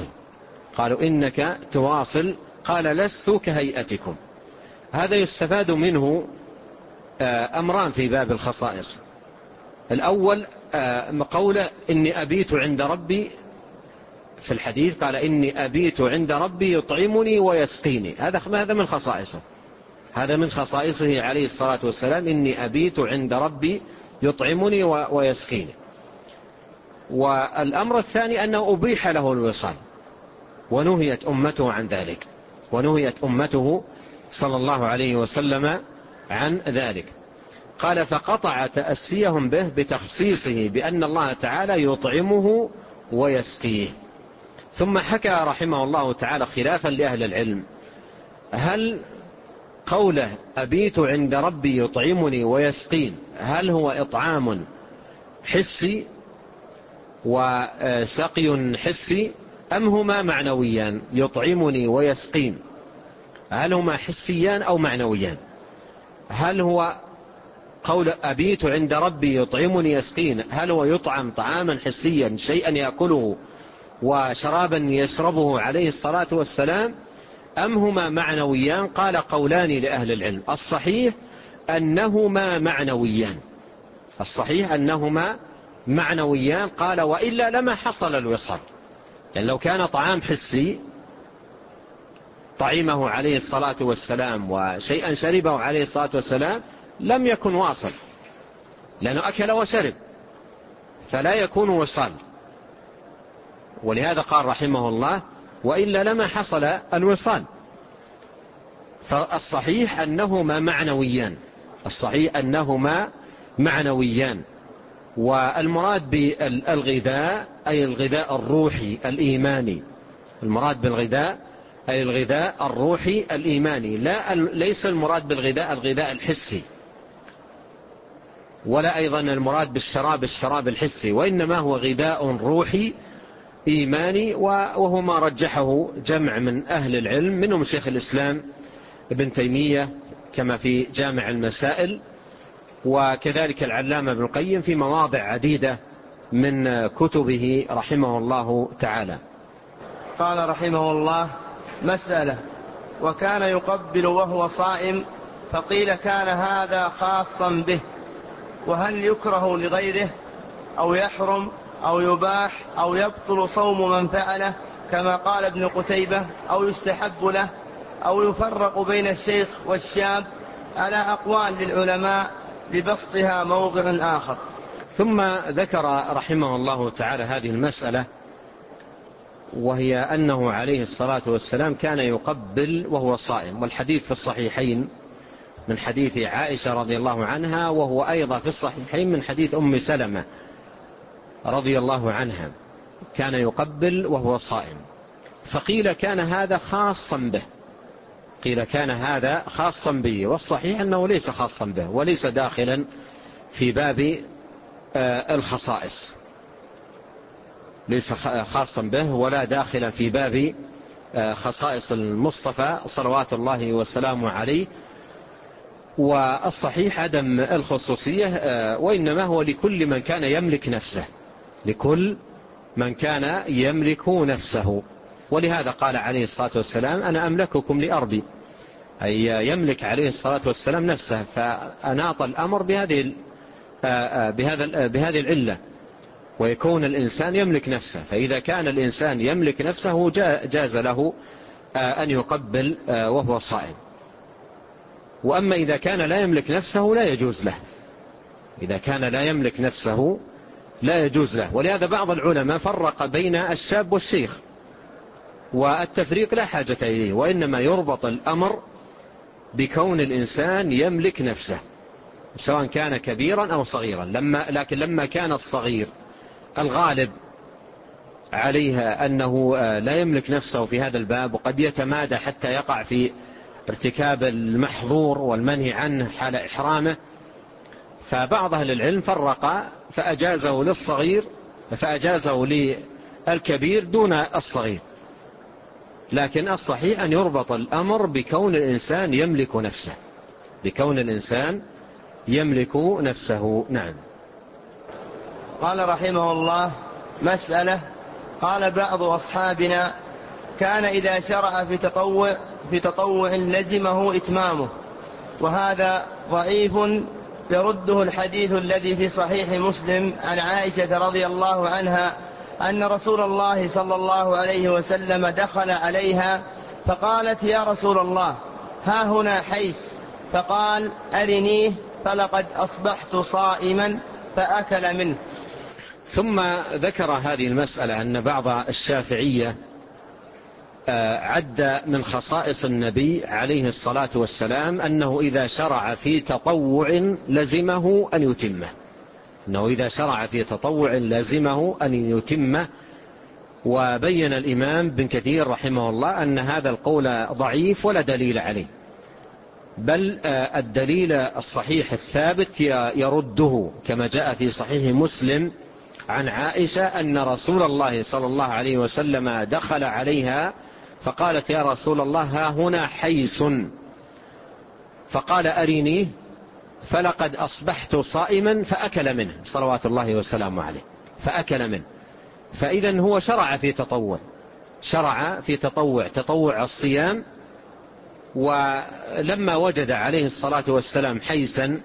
تواصل. قال لست كهيئتكم. هذا يستفاد منه أمران في باب الخصائص. الأول قوله إني أبيت عند ربي، في الحديث قال إني أبيت عند ربي يطعمني ويسقيني، هذا من خصائصه، هذا من خصائصه عليه الصلاة والسلام، إني أبيت عند ربي يطعمني ويسقيني. والأمر الثاني أنه أبيح له الوصال ونهيت أمته عن ذلك، ونهيت أمته صلى الله عليه وسلم عن ذلك. قال فقطع تأسيهم به بتخصيصه بأن الله تعالى يطعمه ويسقيه. ثم حكى رحمه الله تعالى خلافا لأهل العلم، هل قوله أبيت عند ربي يطعمني ويسقين هل هو إطعام حسي وسقي حسي أم هما معنويان؟ يطعمني ويسقين هل هما حسيان أو معنويان؟ هل هو قول أبيت عند ربي يطعمني يسقين هل هو يطعم طعاما حسيا شيئا يأكله وشرابا يشربه عليه الصلاة والسلام، أم هما معنويان؟ قال قولان لأهل العلم، الصحيح أنهما معنويان، الصحيح أنهما معنويان. قال وإلا لما حصل الوصال، يعني لو كان طعام حسي طعيمه عليه الصلاة والسلام وشيئا شربه عليه الصلاة والسلام لم يكن واصل، لأنه أكل وشرب فلا يكون وصال. ولهذا قال رحمه الله وإلا لما حصل الوصال. فالصحيح أنهما معنويان، الصحيح أنهما معنويان. والمراد بالغذاء أي الغذاء الروحي الإيماني، المراد بالغذاء أي الغذاء الروحي الإيماني، ليس المراد بالغذاء الغذاء الحسي، ولا أيضا المراد بالشراب الشراب الحسي، وإنما هو غذاء روحي إيماني، وهو ما رجحه جمع من أهل العلم، منهم شيخ الإسلام ابن تيمية كما في جامع المسائل، وكذلك العلامة ابن القيم في مواضع عديدة من كتبه رحمه الله تعالى. قال رحمه الله: مسألة: وكان يقبل وهو صائم، فقيل كان هذا خاصا به، وهل يكره لغيره أو يحرم أو يباح أو يبطل صوم من فعله كما قال ابن قتيبة، أو يستحب له، أو يفرق بين الشيخ والشاب؟ على أقوال للعلماء لبسطها موضع آخر. ثم ذكر رحمه الله تعالى هذه المسألة، وهي أنه عليه الصلاة والسلام كان يقبل وهو صائم، والحديث في الصحيحين من حديث عائشة رضي الله عنها، وهو أيضا في الصحيحين من حديث أم سلمة رضي الله عنها، كان يقبل وهو صائم. فقيل كان هذا خاصا به، قيل كان هذا خاصا به، والصحيح أنه ليس خاصا به وليس داخلا في باب الخصائص، ليس خاصا به ولا داخلا في باب خصائص المصطفى صلوات الله وسلامه عليه. والصحيح عدم الخصوصية، وإنما هو لكل من كان يملك نفسه، لكل من كان يملك نفسه. ولهذا قال عليه الصلاة والسلام: أنا أملككم لأربي، أي يملك عليه الصلاة والسلام نفسه، فأناط الأمر بهذه العلة، ويكون الإنسان يملك نفسه. فإذا كان الإنسان يملك نفسه جاز له أن يقبل وهو صائم. وأما إذا كان لا يملك نفسه لا يجوز له، إذا كان لا يملك نفسه لا يجوز له. ولهذا بعض العلماء فرق بين الشاب والشيخ، والتفريق لا حاجة إليه، وإنما يربط الأمر بكون الإنسان يملك نفسه، سواء كان كبيرا أو صغيرا. لكن لما كان الصغير الغالب عليها أنه لا يملك نفسه في هذا الباب، وقد يتمادى حتى يقع في ارتكاب المحظور والمنهي عنه حال إحرامه، فبعض أهل العلم فرق فأجازه للصغير، فأجازه للكبير دون الصغير. لكن الصحيح أن يربط الأمر بكون الإنسان يملك نفسه، بكون الإنسان يملك نفسه. نعم. قال رحمه الله: مسألة: قال بعض أصحابنا: كان إذا شرع في تطوع لزمه إتمامه، وهذا ضعيف، يرده الحديث الذي في صحيح مسلم عن عائشة رضي الله عنها أن رسول الله صلى الله عليه وسلم دخل عليها فقالت: يا رسول الله، ها هنا حيس، فقال: أرنيه، فلقد أصبحت صائما، فأكل منه. ثم ذكر هذه المسألة أن بعض الشافعية عد من خصائص النبي عليه الصلاة والسلام أنه إذا شرع في تطوع لزمه أن يتمه، أنه إذا شرع في تطوع لزمه أن يتمه. وبين الإمام بن كثير رحمه الله أن هذا القول ضعيف ولا دليل عليه، بل الدليل الصحيح الثابت يرده، كما جاء في صحيح مسلم عن عائشة أن رسول الله صلى الله عليه وسلم دخل عليها فقالت: يا رسول الله، ها هنا حيس، فقال: أرينيه، فلقد أصبحت صائما، فأكل منه صلوات الله وسلامه عليه، فأكل منه. فإذن هو شرع في تطوع، شرع في تطوع الصيام. ولما وجد عليه الصلاة والسلام حيسا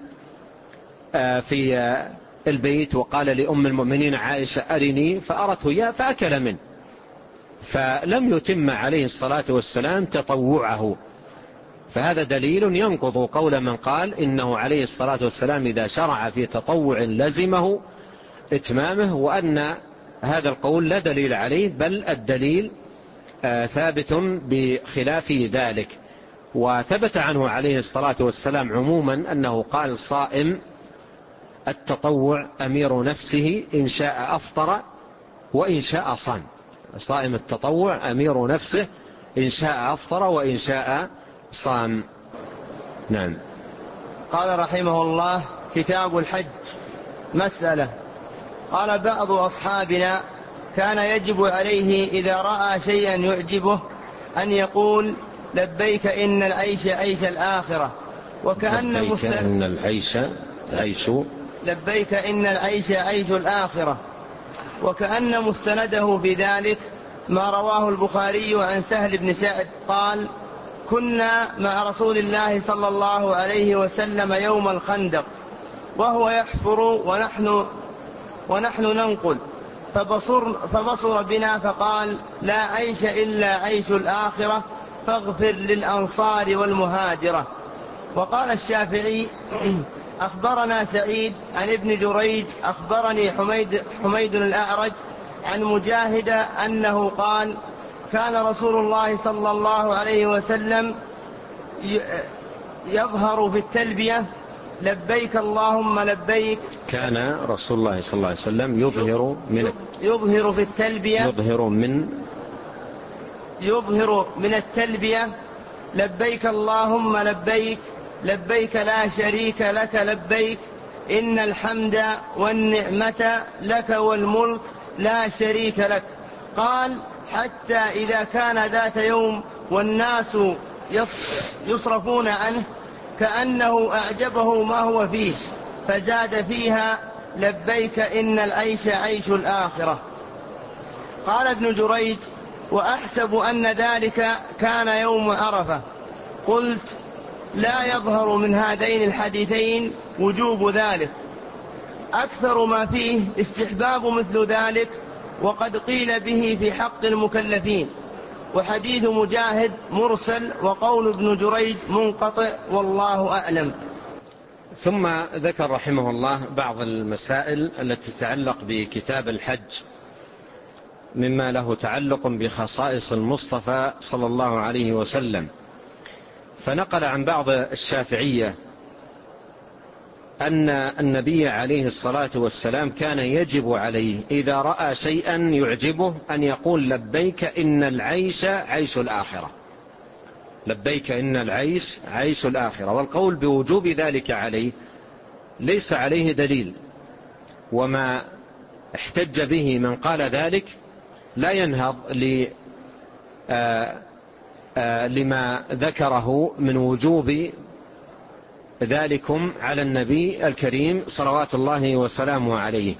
في البيت وقال لأم المؤمنين عائشة: أرني، فأرته إياه فأكل منه، فلم يتم عليه الصلاة والسلام تطوعه. فهذا دليل ينقض قول من قال إنه عليه الصلاة والسلام إذا شرع في تطوع لزمه إتمامه، وأن هذا القول لا دليل عليه، بل الدليل ثابت بخلاف ذلك. وثبت عنه عليه الصلاة والسلام عموما أنه قال: صائم التطوع أمير نفسه، إن شاء أفطر وإن شاء صام. صائم التطوع أمير نفسه، إن شاء أفطر وإن شاء صام. نعم. قال رحمه الله: كتاب الحج. مسألة: قال بعض أصحابنا: كان يجب عليه إذا رأى شيئا يعجبه أن يقول لبيك إن العيش عيش الآخرة، وكأن لبيك إن العيش عيش لبيك إن العيش عيش الآخرة. وكأن مستنده في ذلك ما رواه البخاري عن سهل بن سعد قال: كنا مع رسول الله صلى الله عليه وسلم يوم الخندق وهو يحفر ونحن ننقل، فبصر بنا فقال: لا عيش إلا عيش الآخرة فاغفر للأنصار والمهاجرة. وقال الشافعي: أخبرنا سعيد عن ابن جريج أخبرني حميد الأعرج عن مجاهد أنه قال: كان رسول الله صلى الله عليه وسلم يظهر في التلبية لبيك اللهم لبيك. كان رسول الله صلى الله عليه وسلم يظهر في التلبية يظهر من التلبية لبيك اللهم لبيك لبيك لا شريك لك لبيك إن الحمد والنعمة لك والملك لا شريك لك. قال: حتى إذا كان ذات يوم والناس يصرفون عنه كأنه أعجبه ما هو فيه، فزاد فيها لبيك إن العيش عيش الآخرة. قال ابن جريج: وأحسب أن ذلك كان يوم عرفة. قلت: لا يظهر من هذين الحديثين وجوب ذلك، أكثر ما فيه استحباب مثل ذلك، وقد قيل به في حق المكلفين. وحديث مجاهد مرسل وقول ابن جريج منقطع والله أعلم. ثم ذكر رحمه الله بعض المسائل التي تتعلق بكتاب الحج مما له تعلق بخصائص المصطفى صلى الله عليه وسلم، فنقل عن بعض الشافعية أن النبي عليه الصلاة والسلام كان يجب عليه إذا رأى شيئا يعجبه أن يقول لبيك إن العيش عيش الآخرة، لبيك إن العيش عيش الآخرة. والقول بوجوب ذلك عليه ليس عليه دليل، وما احتج به من قال ذلك لا ينهض لما ذكره من وجوب ذلكم على النبي الكريم صلوات الله وسلامه عليه.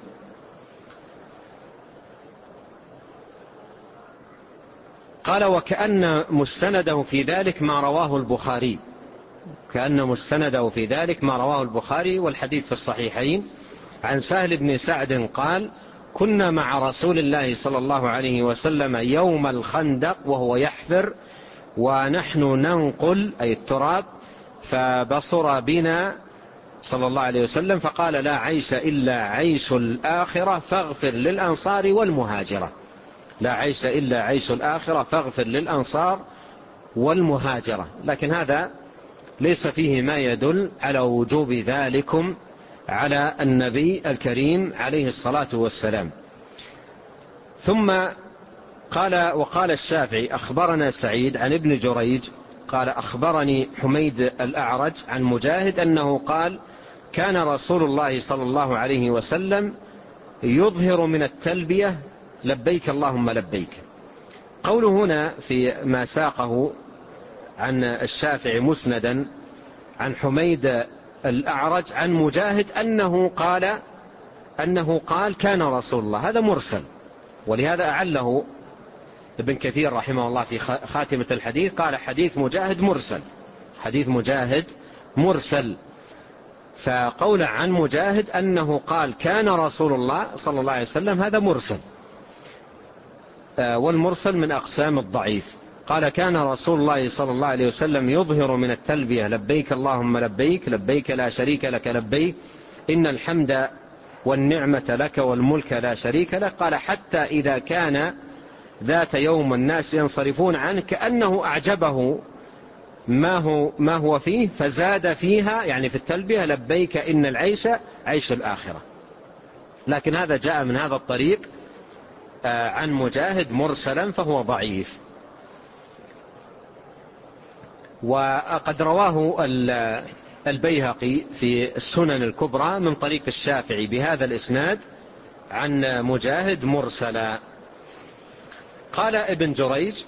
قال: وكأن مستنده في ذلك ما رواه البخاري، كأن مستنده في ذلك ما رواه البخاري والحديث في الصحيحين عن سهل بن سعد قال: كنا مع رسول الله صلى الله عليه وسلم يوم الخندق وهو يحفر ونحن ننقل أي التراب، فبصر بنا صلى الله عليه وسلم فقال: لا عيش إلا عيش الآخرة فاغفر للأنصار والمهاجرة. لا عيش إلا عيش الآخرة فاغفر للأنصار والمهاجرة. لكن هذا ليس فيه ما يدل على وجوب ذلكم على النبي الكريم عليه الصلاة والسلام. ثم قال: وقال الشافعي: أخبرنا سعيد عن ابن جريج قال: أخبرني حميد الأعرج عن مجاهد أنه قال: كان رسول الله صلى الله عليه وسلم يظهر من التلبية لبيك اللهم لبيك. قوله هنا في ما ساقه عن الشافعي مسندا عن حميد الأعرج عن مجاهد أنه قال كان رسول الله، هذا مرسل، ولهذا أعله ابن كثير رحمه الله في خاتمة الحديث قال: حديث مجاهد مرسل، حديث مجاهد مرسل. فقول عن مجاهد أنه قال كان رسول الله صلى الله عليه وسلم هذا مرسل، والمرسل من أقسام الضعيف. قال: كان رسول الله صلى الله عليه وسلم يظهر من التلبية لبيك اللهم لبيك لبيك لا شريك لك لبيك إن الحمد والنعمة لك والملك لا شريك لك. قال: حتى إذا كان ذات يوم الناس ينصرفون عنه كأنه أعجبه ما هو فيه، فزاد فيها يعني في التلبية لبيك إن العيش عيش الآخرة. لكن هذا جاء من هذا الطريق عن مجاهد مرسلا فهو ضعيف. وقد رواه البيهقي في السنن الكبرى من طريق الشافعي بهذا الإسناد عن مجاهد مرسلا. قال ابن جريج: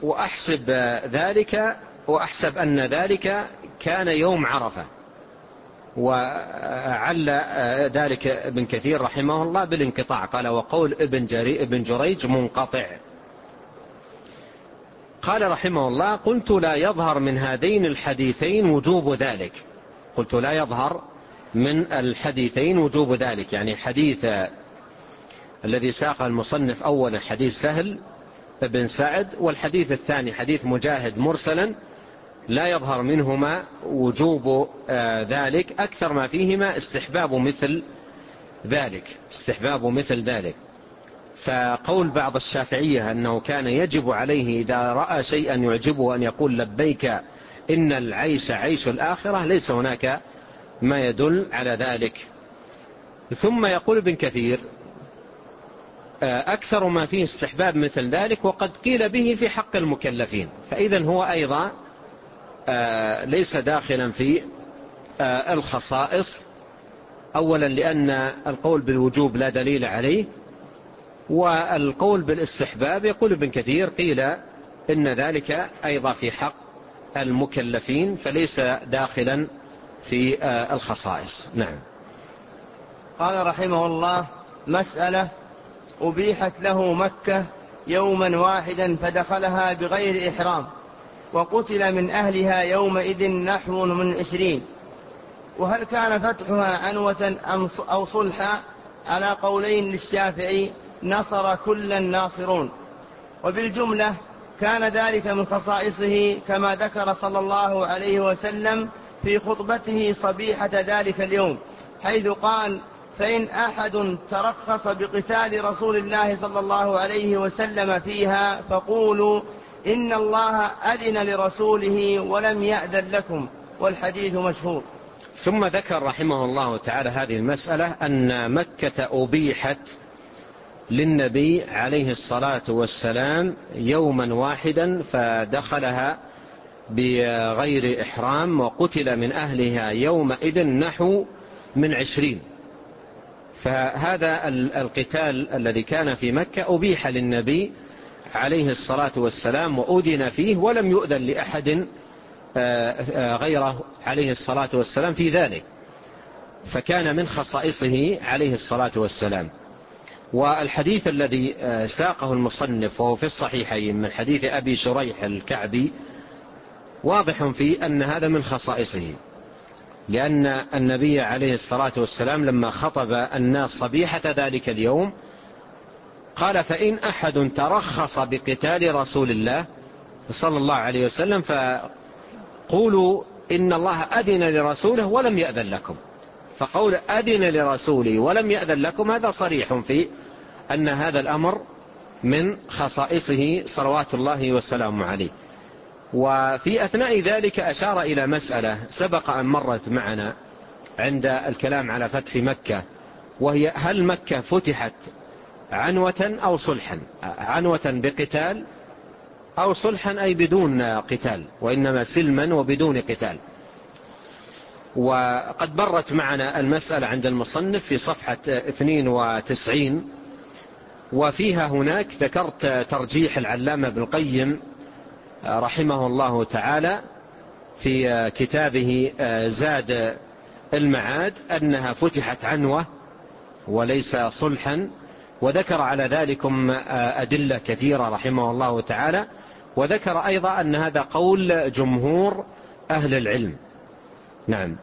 وأحسب أن ذلك كان يوم عرفة. وعل ذلك ابن كثير رحمه الله بالانقطاع، قال: وقول ابن جريج منقطع. قال رحمه الله: قلت لا يظهر من هذين الحديثين وجوب ذلك. قلت لا يظهر من الحديثين وجوب ذلك، يعني حديث الذي ساق المصنف أولا حديث سهل بن سعد، والحديث الثاني حديث مجاهد مرسلا، لا يظهر منهما وجوب ذلك، أكثر ما فيهما استحباب مثل ذلك. فقول بعض الشافعية أنه كان يجب عليه إذا رأى شيئا يعجبه أن يقول: لبيك إن العيش عيش الآخرة، ليس هناك ما يدل على ذلك. ثم يقول ابن كثير: أكثر ما فيه استحباب مثل ذلك، وقد قيل به في حق المكلفين. فإذن هو أيضا ليس داخلا في الخصائص، أولا لأن القول بالوجوب لا دليل عليه، والقول بالاستحباب يقول ابن كثير قيل إن ذلك أيضا في حق المكلفين، فليس داخلا في الخصائص. نعم. قال رحمه الله: مسألة: أبيحت له مكة يوما واحدا فدخلها بغير إحرام، وقتل من أهلها يومئذ نحو من 20، وهل كان فتحها عنوة أو صلحا؟ على قولين للشافعي نصر كل الناصرون. وبالجملة كان ذلك من خصائصه، كما ذكر صلى الله عليه وسلم في خطبته صبيحة ذلك اليوم، حيث قال: فإن أحد ترخص بقتال رسول الله صلى الله عليه وسلم فيها فقولوا إن الله أذن لرسوله ولم يأذن لكم، والحديث مشهور. ثم ذكر رحمه الله تعالى هذه المسألة، أن مكة أبيحت للنبي عليه الصلاة والسلام يوما واحدا فدخلها بغير إحرام، وقتل من أهلها يومئذ نحو من 20. فهذا القتال الذي كان في مكة أبيح للنبي عليه الصلاة والسلام وأذن فيه، ولم يؤذن لأحد غيره عليه الصلاة والسلام في ذلك، فكان من خصائصه عليه الصلاة والسلام. والحديث الذي ساقه المصنف وهو في الصحيحين من حديث أبي شريح الكعبي واضح في أن هذا من خصائصه، لأن النبي عليه الصلاة والسلام لما خطب الناس صبيحة ذلك اليوم قال: فإن أحد ترخص بقتال رسول الله صلى الله عليه وسلم فقولوا إن الله أذن لرسوله ولم يأذن لكم. فقول أذن لرسوله ولم يأذن لكم هذا صريح في أن هذا الأمر من خصائصه صلوات الله والسلام عليه. وفي أثناء ذلك أشار إلى مسألة سبق أن مرت معنا عند الكلام على فتح مكة، وهي: هل مكة فتحت عنوة أو صلحا؟ عنوة بقتال، أو صلحا أي بدون قتال، وإنما سلما وبدون قتال. وقد مرت معنا المسألة عند المصنف في صفحة 92، وفيها هناك ذكرت ترجيح العلامة ابن القيم رحمه الله تعالى في كتابه زاد المعاد أنها فتحت عنوة وليس صلحا، وذكر على ذلكم أدلة كثيرة رحمه الله تعالى، وذكر أيضا أن هذا قول جمهور أهل العلم. نعم.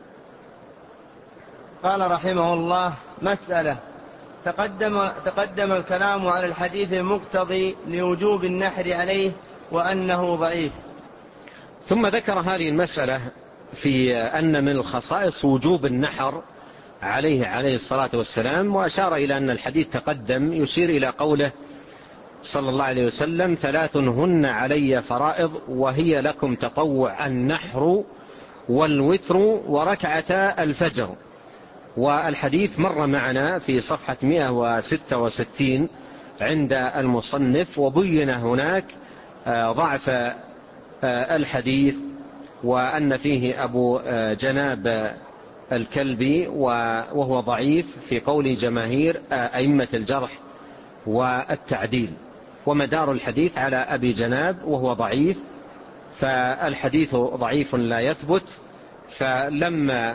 قال رحمه الله: مسألة: تقدم الكلام على الحديث المقتضي لوجوب النحر عليه وأنه ضعيف. ثم ذكر هذه المسألة في أن من الخصائص وجوب النحر عليه الصلاة والسلام، وأشار إلى أن الحديث تقدم يشير إلى قوله صلى الله عليه وسلم: 3 هن علي فرائض وهي لكم تطوع: النحر والوتر وركعتا الفجر. والحديث مر معنا في صفحة 166 عند المصنف، وبين هناك ضعف الحديث، وأن فيه أبو جناب الكلبي وهو ضعيف في قول جماهير أئمة الجرح والتعديل. ومدار الحديث على أبي جناب وهو ضعيف، فالحديث ضعيف لا يثبت. فلما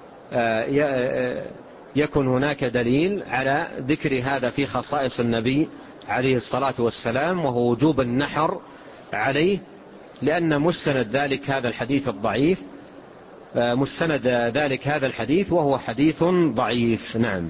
يكن هناك دليل على ذكر هذا في خصائص النبي عليه الصلاة والسلام، وهو وجوب النحر عليه، لأن مستند ذلك هذا الحديث الضعيف، مستند ذلك هذا الحديث وهو حديث ضعيف. نعم.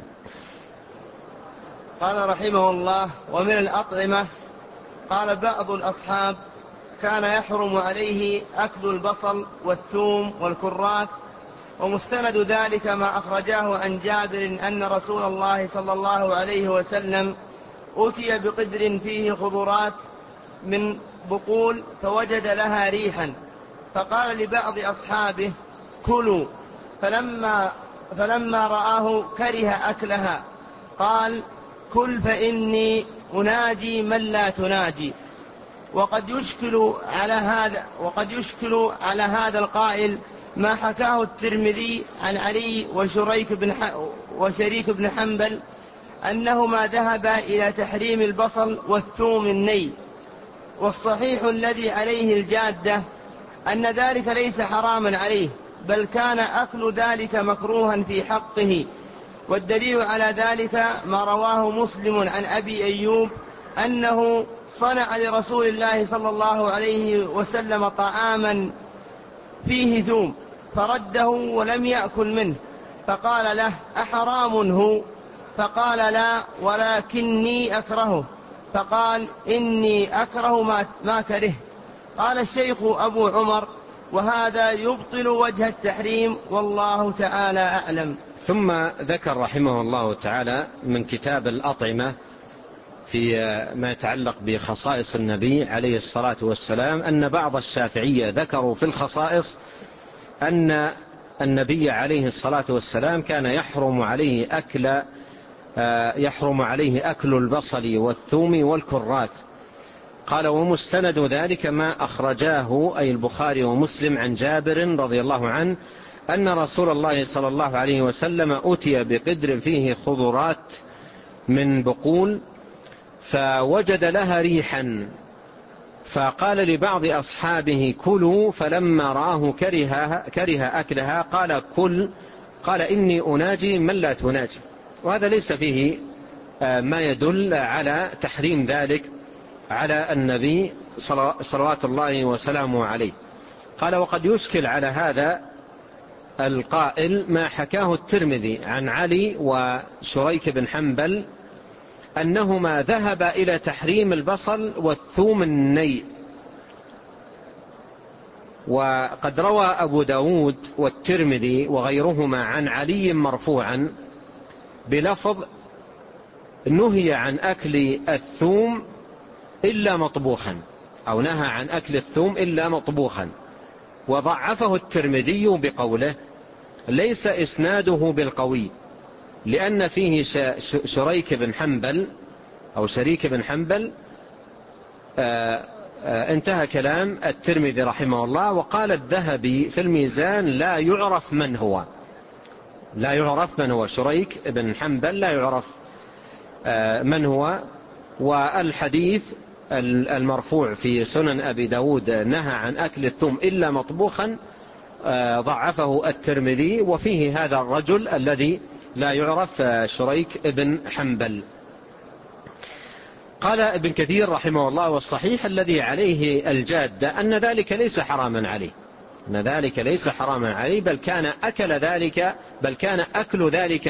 قال رحمه الله: ومن الأطعمة قال بعض الأصحاب كان يحرم عليه أكل البصل والثوم والكراث، ومستند ذلك ما أخرجاه عن جابر أن رسول الله صلى الله عليه وسلم أتي بقدر فيه خضرات من بقول فوجد لها ريحا، فقال لبعض أصحابه: كلوا، فلما رآه كره أكلها، قال: كل فإني أناجي من لا تناجي. وقد يشكل على هذا القائل ما حكاه الترمذي عن علي وشريك بن حنبل أنهما ذهبا إلى تحريم البصل والثوم الني، والصحيح الذي عليه الجادة أن ذلك ليس حراما عليه، بل كان أكل ذلك مكروها في حقه. والدليل على ذلك ما رواه مسلم عن أبي أيوب أنه صنع لرسول الله صلى الله عليه وسلم طعاما فيه ثوم فرده ولم يأكل منه، فقال له: أحرام هو؟ فقال: لا، ولكني أكرهه. فقال: إني أكره ما كرهت. قال الشيخ أبو عمر: وهذا يبطل وجه التحريم، والله تعالى أعلم. ثم ذكر رحمه الله تعالى من كتاب الأطعمة في ما يتعلق بخصائص النبي عليه الصلاة والسلام أن بعض الشافعية ذكروا في الخصائص أن النبي عليه الصلاة والسلام كان يحرم عليه أكل البصل والثوم والكراث. قال: ومستند ذلك ما أخرجاه أي البخاري ومسلم عن جابر رضي الله عنه أن رسول الله صلى الله عليه وسلم أتي بقدر فيه خضرات من بقول فوجد لها ريحا، فقال لبعض أصحابه: كلوا، فلما رآه كره أكلها، قال: كل، قال: إني أناجي من لا تناجي. وهذا ليس فيه ما يدل على تحريم ذلك على النبي صلوات الله وسلامه عليه. قال: وقد يشكل على هذا القائل ما حكاه الترمذي عن علي وشريك بن حنبل أنهما ذهبا إلى تحريم البصل والثوم الني. وقد روى أبو داود والترمذي وغيرهما عن علي مرفوعا بلفظ: نهي عن أكل الثوم إلا مطبوخا، أو نهى عن أكل الثوم إلا مطبوخا. وضعفه الترمذي بقوله: ليس إسناده بالقوي، لأن فيه شريك بن حنبل أو شريك بن حنبل. انتهى كلام الترمذي رحمه الله. وقال الذهبي في الميزان: لا يعرف من هو شريك بن حنبل، لا يعرف من هو. والحديث المرفوع في سنن أبي داود نهى عن أكل الثوم إلا مطبوخا ضعفه الترمذي، وفيه هذا الرجل الذي لا يعرف شريك بن حنبل. قال ابن كثير رحمه الله: والصحيح الذي عليه الجادة أن ذلك ليس حراما عليه، بل كان أكل ذلك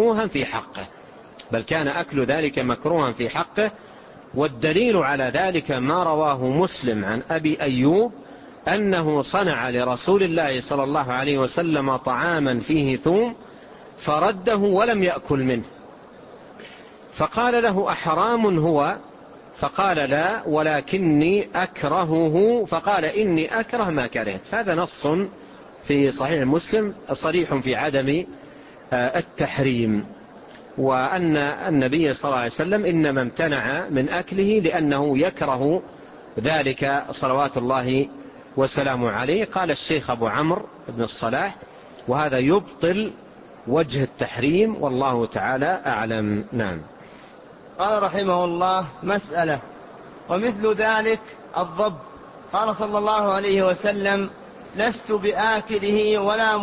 مكروها في حقه. والدليل على ذلك ما رواه مسلم عن أبي أيوب أنه صنع لرسول الله صلى الله عليه وسلم طعاما فيه ثوم فرده ولم يأكل منه، فقال له: أحرام هو؟ فقال: لا، ولكني أكرهه. فقال: إني أكره ما كرهت. هذا نص في صحيح مسلم صريح في عدم التحريم، وأن النبي صلى الله عليه وسلم إنما امتنع من أكله لأنه يكره ذلك صلوات الله وسلامه عليه. قال الشيخ أبو عمرو بن الصلاح: وهذا يبطل وجه التحريم، والله تعالى أعلم. نعم. قال رحمه الله: مسألة: ومثل ذلك الضب. قال صلى الله عليه وسلم: لست بآكله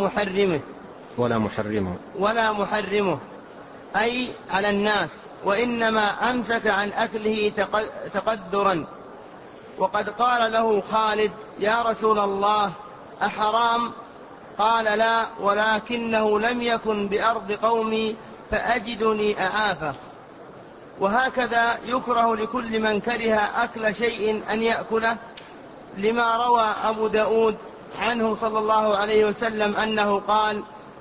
ولا محرمه أي على الناس، وإنما أمسك عن أكله تقدرا. وقد قال له خالد: يا رسول الله، أحرام؟ قال: لا، ولكنه لم يكن بأرض قومي فأجدني أعافه. وهكذا يكره لكل من كره أكل شيء أن يأكله، لما روى أبو داود عنه صلى الله عليه وسلم أنه قال: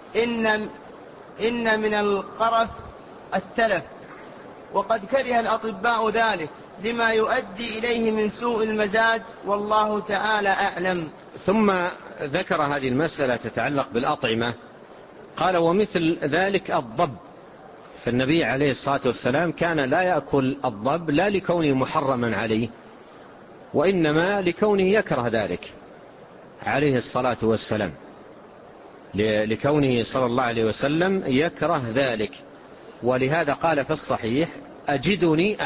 إن من القرف التلف. وقد كره الأطباء ذلك لما يؤدي إليه من سوء المزاج، والله تعالى أعلم. ثم ذكر هذه المسألة تتعلق بالأطعمة، قال: ومثل ذلك الضب. فالنبي عليه الصلاة والسلام كان لا يأكل الضب لا لكونه محرما عليه، وإنما لكونه يكره ذلك عليه الصلاة والسلام، لكونه صلى الله عليه وسلم يكره ذلك. ولهذا قال في الصحيح: أجدني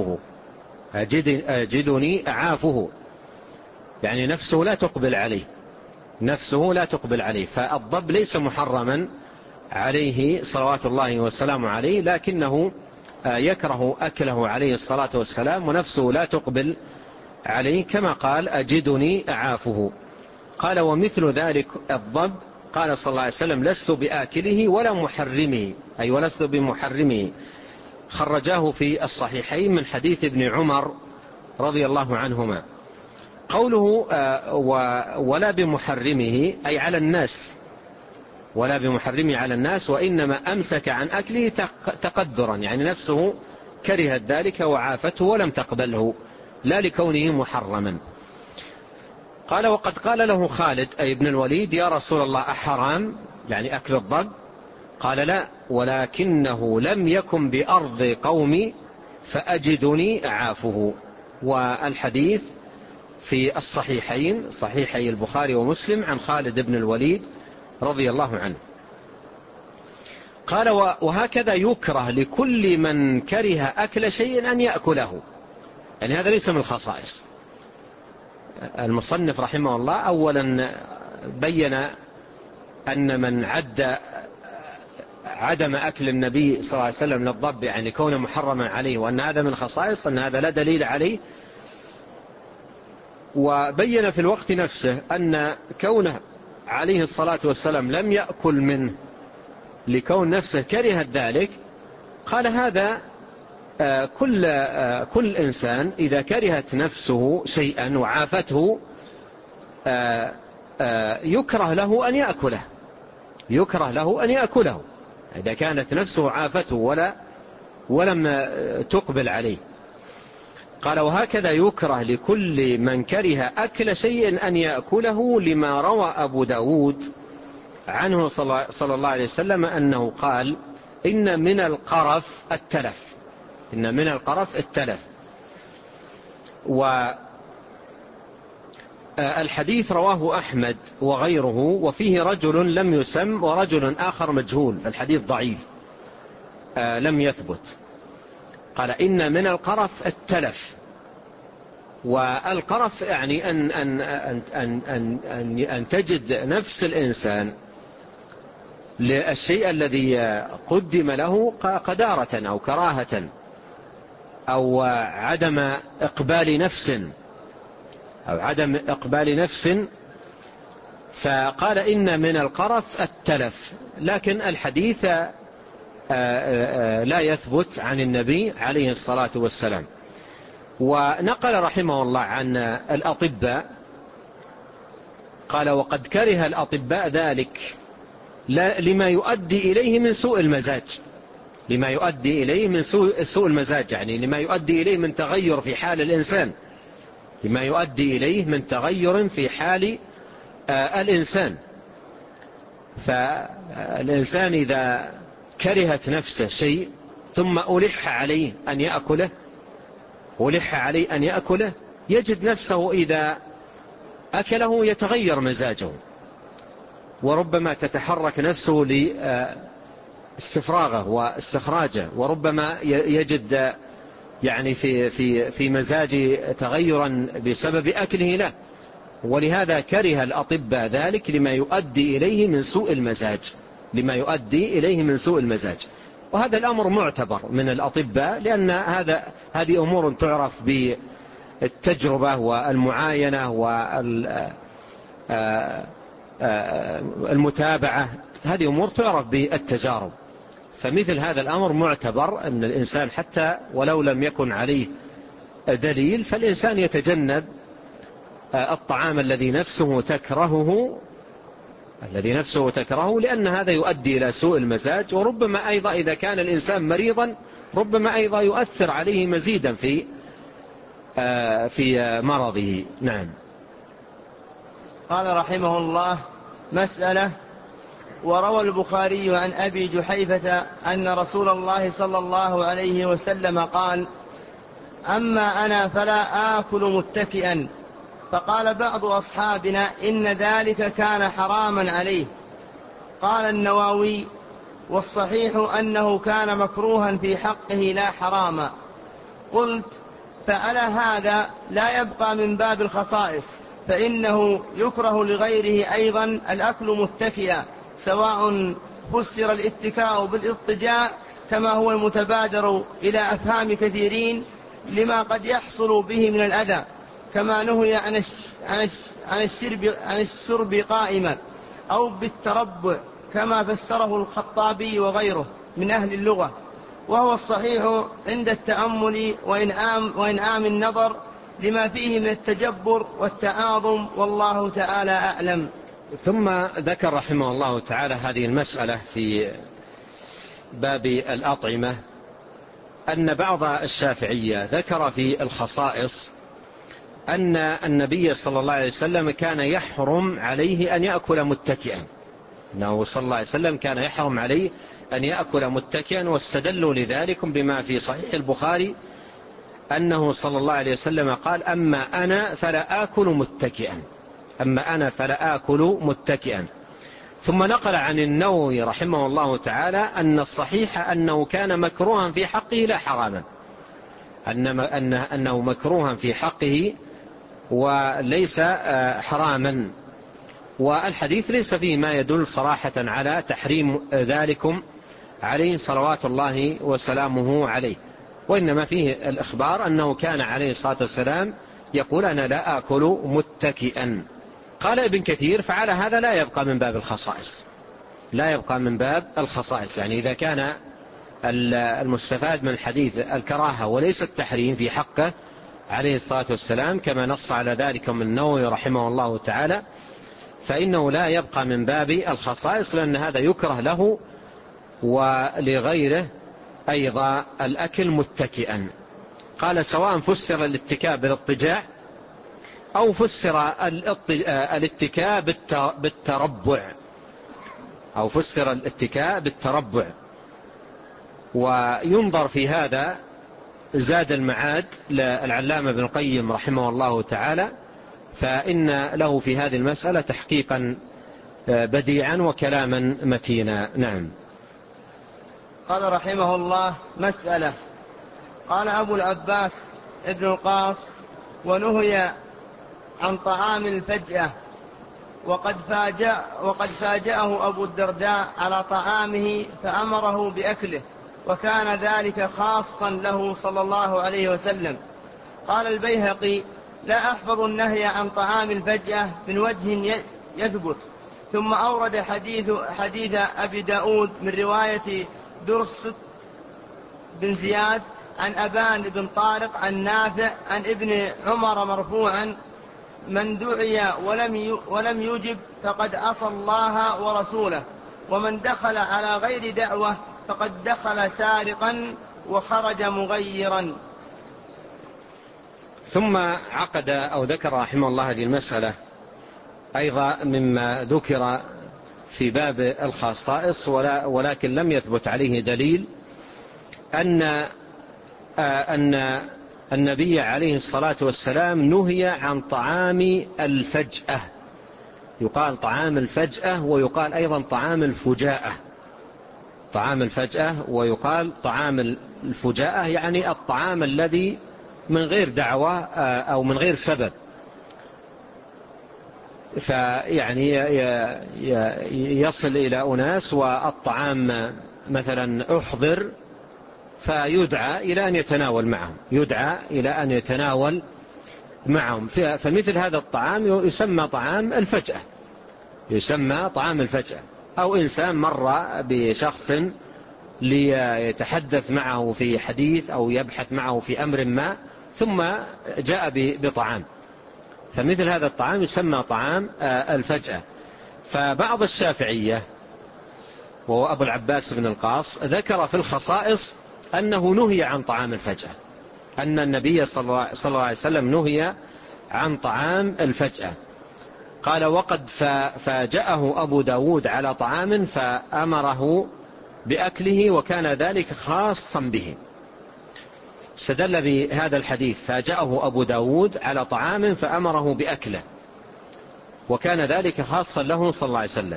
أعافه، يعني نفسه لا تقبل عليه. فالضب ليس محرما عليه صلوات الله والسلام عليه، لكنه يكره أكله عليه الصلاة والسلام، ونفسه لا تقبل عليه، كما قال: أجدني أعافه. قال: ومثل ذلك الضب. قال صلى الله عليه وسلم: لست بآكله ولا محرمه، أي ولست بمحرمه. خرجاه في الصحيحين من حديث ابن عمر رضي الله عنهما. قوله ولا بمحرمه أي على الناس، ولا بمحرمه على الناس، وإنما أمسك عن أكله تقدرا، يعني نفسه كرهت ذلك وعافته ولم تقبله، لا لكونه محرما. قال: وقد قال له خالد أي ابن الوليد: يا رسول الله، أحرام؟ يعني أكل الضب؟ قال: لا، ولكنه لم يكن بأرض قومي فأجدني أعافه. والحديث في الصحيحين، صحيحي البخاري ومسلم، عن خالد بن الوليد رضي الله عنه. قال: وهكذا يكره لكل من كره أكل شيء أن يأكله. يعني هذا ليس من الخصائص. المصنف رحمه الله أولا بين أن من عدم أكل النبي صلى الله عليه وسلم للضب يعني كونه محرما عليه، وأن هذا من خصائص، أن هذا لا دليل عليه. وبين في الوقت نفسه أن كونه عليه الصلاة والسلام لم يأكل منه لكون نفسه كرهت ذلك. قال: هذا كل إنسان إذا كرهت نفسه شيئا وعافته يكره له أن يأكله إذا كانت نفسه عافته ولم تقبل عليه. قال: وهكذا يكره لكل من كره أكل شيء أن يأكله، لما روى أبو داود عنه صلى الله عليه وسلم أنه قال: إن من القرف التلف. والحديث رواه أحمد وغيره، وفيه رجل لم يسم ورجل آخر مجهول، فالحديث ضعيف لم يثبت. قال: إن من القرف التلف. والقرف يعني أن تجد نفس الإنسان للشيء الذي قدم له قدارة أو كراهة أو عدم إقبال نفس فقال: إن من القرف التلف. لكن الحديث لا يثبت عن النبي عليه الصلاة والسلام. ونقل رحمه الله عن الأطباء، قال: وقد كره الأطباء ذلك لما يؤدي إليه من سوء المزاج، يعني لما يؤدي إليه من تغير في حال الإنسان، الإنسان. فالإنسان إذا كرهت نفسه شيء ثم ألح عليه أن يأكله يجد نفسه إذا أكله يتغير مزاجه، وربما تتحرك نفسه لاستفراغه واستخراجه، وربما يجد يعني في مزاج تغيرا بسبب أكله له، ولهذا كره الأطباء ذلك لما يؤدي إليه من سوء المزاج. وهذا الأمر معتبر من الأطباء، لأن هذه أمور تعرف بالتجربة والمعاينة والمتابعة، هذه أمور تعرف بالتجارب. فمثل هذا الأمر معتبر أن الإنسان حتى ولو لم يكن عليه دليل، فالإنسان يتجنب الطعام الذي نفسه تكرهه، لأن هذا يؤدي إلى سوء المزاج، وربما أيضا إذا كان الإنسان مريضا ربما أيضا يؤثر عليه مزيدا في مرضه. نعم. قال رحمه الله: مسألة. وروى البخاري عن أبي جحيفة أن رسول الله صلى الله عليه وسلم قال: أما أنا فلا آكل متكئا. فقال بعض أصحابنا: إن ذلك كان حراما عليه. قال النووي: والصحيح أنه كان مكروها في حقه لا حراما. قلت: فعلى هذا لا يبقى من باب الخصائص، فإنه يكره لغيره أيضا الأكل متكئا، سواء فسر الاتكاء بالاضطجاع كما هو المتبادر إلى أفهام كثيرين لما قد يحصل به من الأذى، كما نهي عن الشرب قائما، أو بالتربع كما فسره الخطابي وغيره من أهل اللغة، وهو الصحيح عند التأمل وإنعام النظر لما فيه من التجبر والتعاظم، والله تعالى أعلم. ثم ذكر رحمه الله تعالى هذه المسألة في باب الأطعمة، أن بعض الشافعية ذكر في الخصائص أن النبي صلى الله عليه وسلم كان يحرم عليه أن يأكل متكئا، أنه صلى الله عليه وسلم كان يحرم عليه أن يأكل متكئا، واستدلوا لذلك بما في صحيح البخاري أنه صلى الله عليه وسلم قال: أما أنا فلا آكل متكئا. ثم نقل عن النووي رحمه الله تعالى أن الصحيح أنه كان مكروها في حقه لا حراما، أنه مكروها في حقه وليس حراما، والحديث ليس فيه ما يدل صراحة على تحريم ذلكم عليه صلوات الله وسلامه عليه، وإنما فيه الإخبار أنه كان عليه الصلاة والسلام يقول: أنا لا آكل متكئا. قال ابن كثير: فعلى هذا لا يبقى من باب الخصائص، يعني إذا كان المستفاد من الحديث الكراهة وليس التحريم في حقه عليه الصلاة والسلام كما نص على ذلك من النووي رحمه الله تعالى، فإنه لا يبقى من باب الخصائص، لأن هذا يكره له ولغيره أيضا الأكل متكئا. قال: سواء فسر الاتكاء بالاضطجاع أو فسر الاتكاء بالتربع، وينظر في هذا زاد المعاد للعلامة ابن القيم رحمه الله تعالى، فإن له في هذه المسألة تحقيقا بديعا وكلاما متينا. نعم. قال رحمه الله: مسألة. قال أبو العباس ابن القاص: ونهي عن طعام الفجأة، وقد فاجأه أبو الدرداء على طعامه فأمره بأكله، وكان ذلك خاصا له صلى الله عليه وسلم. قال البيهقي: لا أحفظ النهي عن طعام الفجأة من وجه يثبت. ثم أورد حديث أبي داود من رواية درس بن زياد عن أبان بن طارق عن نافع عن ابن عمر مرفوعا: من دعي ولم يجب فقد عصى الله ورسوله، ومن دخل على غير دعوة فقد دخل سارقا وخرج مغيرا. ثم عقد أو ذكر رحمه الله هذه المسألة أيضا مما ذكر في باب الخصائص ولكن لم يثبت عليه دليل، أن النبي عليه الصلاة والسلام نهي عن طعام الفجأة، يقال طعام الفجأة ويقال أيضا طعام الفجاءة. طعام الفجأة، ويقال طعام الفجاءة يعني الطعام الذي من غير دعوة أو من غير سبب، فيعني يصل إلى أناس والطعام مثلا أحضر فيدعى إلى أن يتناول معهم، يدعى إلى أن يتناول معهم، فمثل هذا الطعام يسمى طعام الفجأة، يسمى طعام الفجأة. أو إنسان مر بشخص ليتحدث معه في حديث أو يبحث معه في أمر ما ثم جاء بطعام، فمثل هذا الطعام يسمى طعام الفجأة. فبعض الشافعية وهو أبو العباس بن القاص ذكر في الخصائص أنه نهي عن طعام الفجأة، أن النبي صلى الله عليه وسلم نهي عن طعام الفجأة. قال وقد فاجأه أبو داود على طعام فأمره بأكله وكان ذلك خاصا به. استدل بهذا الحديث فاجأه أبو داود على طعام فأمره بأكله وكان ذلك خاصا له صلى الله عليه وسلم.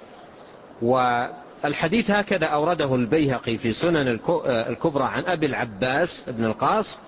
والحديث هكذا أورده البيهقي في سنن الكبرى عن أبي العباس بن القاص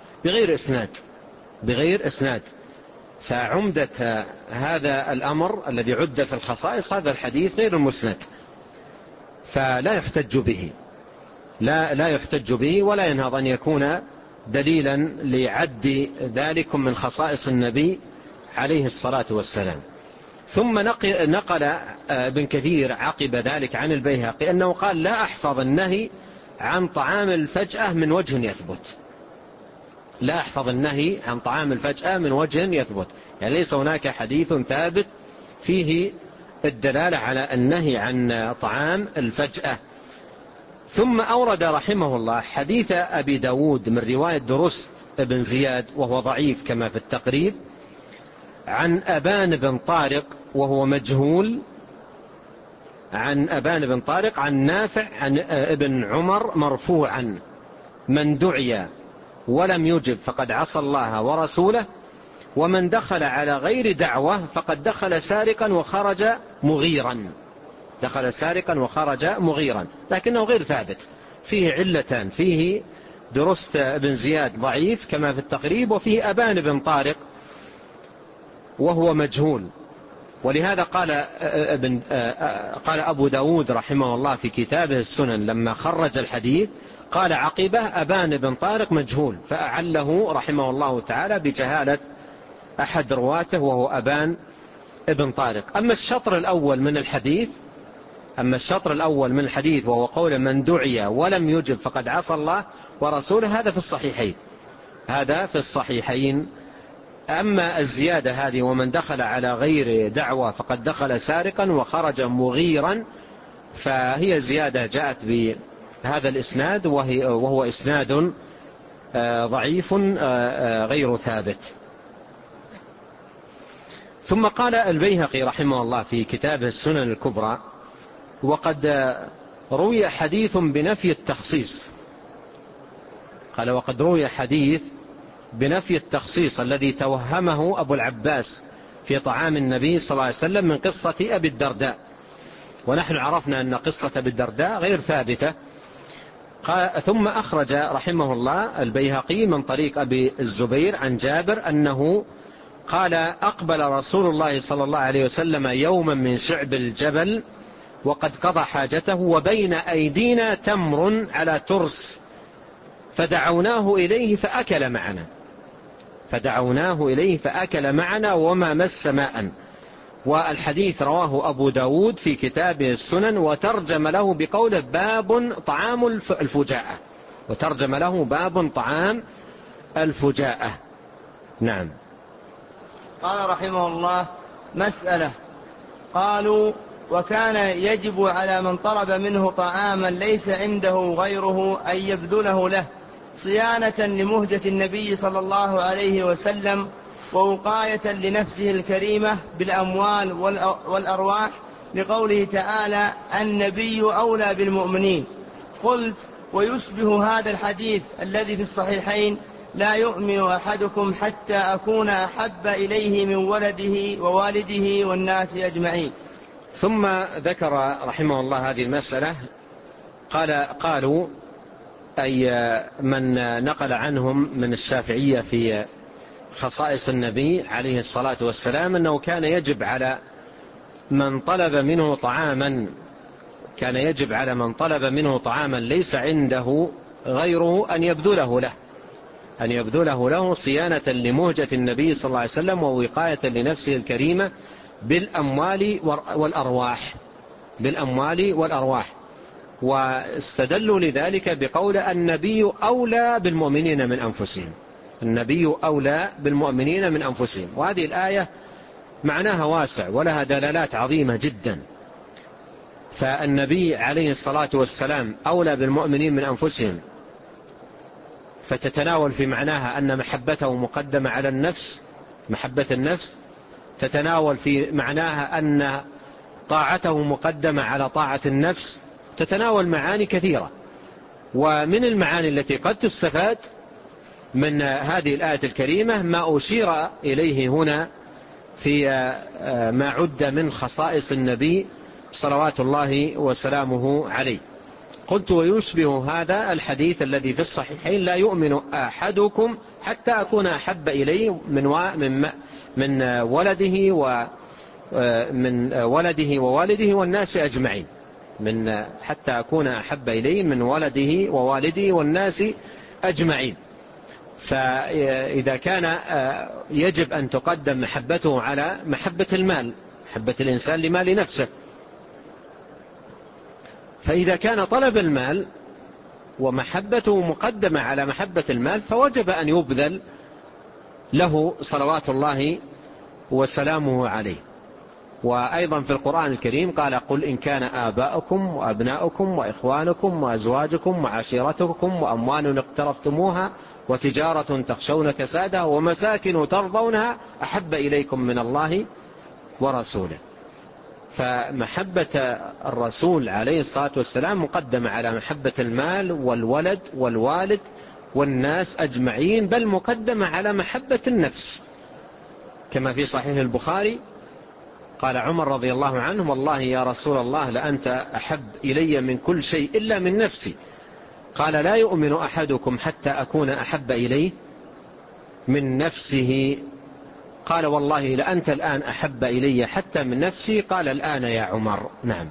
بغير إسناد. فعمدة هذا الأمر الذي عد في الخصائص هذا الحديث غير المسند، فلا يحتج به، لا يحتج به ولا ينهض أن يكون دليلا لعد ذلك من خصائص النبي عليه الصلاة والسلام. ثم نقل ابن كثير عقب ذلك عن البيهقي أنه قال لا أحفظ النهي عن طعام الفجأة من وجه يثبت، لا أحفظ النهي عن طعام الفجأة من وجه يثبت، يعني ليس هناك حديث ثابت فيه الدلالة على النهي عن طعام الفجأة. ثم أورد رحمه الله حديث أبي داود من رواية درست بن زياد وهو ضعيف كما في التقريب، عن أبان بن طارق وهو مجهول، عن أبان بن طارق عن نافع عن ابن عمر مرفوعا: من دعي ولم يجب فقد عصى الله ورسوله، ومن دخل على غير دعوة فقد دخل سارقا وخرج مغيرا، دخل سارقا وخرج مغيرا، لكنه غير ثابت، فيه علتان، فيه درست بن زياد ضعيف كما في التقريب، وفيه أبان بن طارق وهو مجهول. ولهذا قال أبو داود رحمه الله في كتابه السنن لما خرج الحديث قال عقبه أبان بن طارق مجهول، فأعله رحمه الله تعالى بجهالة أحد رواته وهو أبان بن طارق. أما الشطر الأول من الحديث وهو قول من دعي ولم يجب فقد عصى الله ورسوله، هذا في الصحيحين. أما الزيادة هذه ومن دخل على غير دعوة فقد دخل سارقا وخرج مغيرا، فهي زيادة جاءت بهذا الإسناد وهو إسناد ضعيف غير ثابت. ثم قال البيهقي رحمه الله في كتابه السنن الكبرى: وقد روي حديث بنفي التخصيص. قال وقد روي حديث بنفي التخصيص الذي توهمه أبو العباس في طعام النبي صلى الله عليه وسلم من قصة أبي الدرداء، ونحن عرفنا أن قصة أبي الدرداء غير ثابتة. ثم أخرج رحمه الله البيهقي من طريق أبي الزبير عن جابر أنه قال: أقبل رسول الله صلى الله عليه وسلم يوما من شعب الجبل وقد قضى حاجته وبين أيدينا تمر على ترس فدعوناه إليه فأكل معنا وما مس ماء. والحديث رواه أبو داود في كتابه السنن وترجم له بقوله باب طعام الفجاءة. نعم. قال رحمه الله: مسألة. قالوا: وكان يجب على من طلب منه طعاما ليس عنده غيره أن يبذله له صيانة لمهجة النبي صلى الله عليه وسلم ووقاية لنفسه الكريمة بالأموال والأرواح، لقوله تعالى: النبي أولى بالمؤمنين. قلت: ويشبه هذا الحديث الذي في الصحيحين: لا يؤمن أحدكم حتى أكون أحب إليه من ولده ووالده والناس أجمعين. ثم ذكر رحمه الله هذه المسألة قالوا أي من نقل عنهم من الشافعية في خصائص النبي عليه الصلاة والسلام أنه كان يجب على من طلب منه طعاما ليس عنده غيره أن يبذله له صيانة لمهجة النبي صلى الله عليه وسلم ووقاية لنفسه الكريمة بالأموال والأرواح. واستدلوا لذلك بقول النبي أولى بالمؤمنين من أنفسهم. وهذه الآية معناها واسع ولها دلالات عظيمة جدا. فالنبي عليه الصلاة والسلام أولى بالمؤمنين من أنفسهم، فتتناول في معناها أن محبته مقدمة على النفس، محبة النفس. تتناول في معناها أن طاعته مقدمة على طاعة النفس. تتناول معاني كثيرة. ومن المعاني التي قد تستفاد من هذه الآية الكريمة ما أشير إليه هنا في ما عد من خصائص النبي صلوات الله وسلامه عليه. قلت ويشبه هذا الحديث الذي في الصحيحين: لا يؤمن أحدكم حتى أكون أحب إليه من ولده ووالده والناس أجمعين. حتى أكون أحب إليه من ولده ووالده والناس أجمعين. فإذا كان يجب أن تقدم محبته على محبة المال، محبة الإنسان لمال نفسه، فإذا كان طلب المال ومحبته مقدمة على محبة المال فوجب أن يبذل له صلوات الله وسلامه عليه. وأيضا في القرآن الكريم قال: قل إن كان آباؤكم وأبناؤكم وإخوانكم وأزواجكم وعشيرتكم وأموال اقترفتموها وتجارة تخشون كسادها ومساكن ترضونها أحب إليكم من الله ورسوله. فمحبة الرسول عليه الصلاة والسلام مقدمة على محبة المال والولد والوالد والناس أجمعين، بل مقدمة على محبة النفس، كما في صحيح البخاري قال عمر رضي الله عنه: والله يا رسول الله لأنت أحب إلي من كل شيء إلا من نفسي. قال: لا يؤمن أحدكم حتى أكون أحب إليه من نفسه. قال: والله لأنت الآن أحب إلي حتى من نفسي. قال: الآن يا عمر. نعم.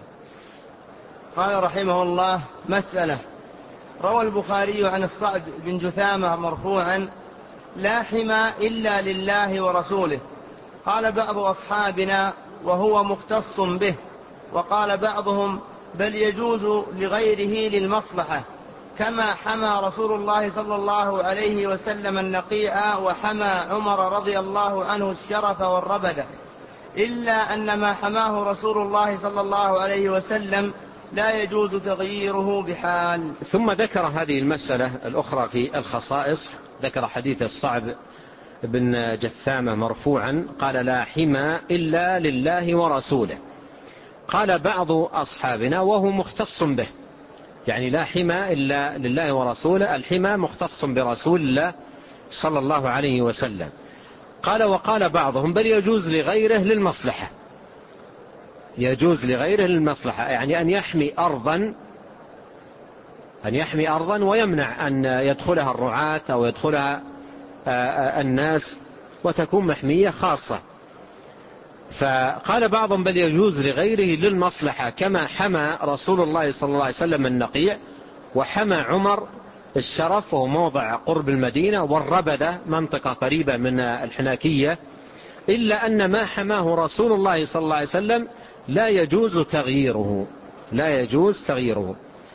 قال رحمه الله: مسألة. روى البخاري عن الصعد بن جثامة مرفوعا: لا حمى إلا لله ورسوله. قال بعض أصحابنا: وهو مختص به. وقال بعضهم: بل يجوز لغيره للمصلحة، كما حمى رسول الله صلى الله عليه وسلم النقيع وحمى عمر رضي الله عنه الشرف والربدة، إلا أن ما حماه رسول الله صلى الله عليه وسلم لا يجوز تغييره بحال. ثم ذكر هذه المسألة الأخرى في الخصائص. ذكر حديث الصعب بن جثامة مرفوعا قال: لا حمى إلا لله ورسوله. قال بعض أصحابنا: وهو مختص به، يعني لا حمى إلا لله ورسوله، الحمى مختص برسول الله صلى الله عليه وسلم. قال: وقال بعضهم: بل يجوز لغيره للمصلحة. يجوز لغيره للمصلحة، يعني أن يحمي أرضا ويمنع أن يدخلها الرعاة أو يدخلها الناس وتكون محمية خاصة. فقال بعضهم: بل يجوز لغيره للمصلحة، كما حمى رسول الله صلى الله عليه وسلم النقيع وحمى عمر الشرف وهو موضع قرب المدينة، والربدة منطقة قريبة من الحناكية، إلا أن ما حماه رسول الله صلى الله عليه وسلم لا يجوز تغييره.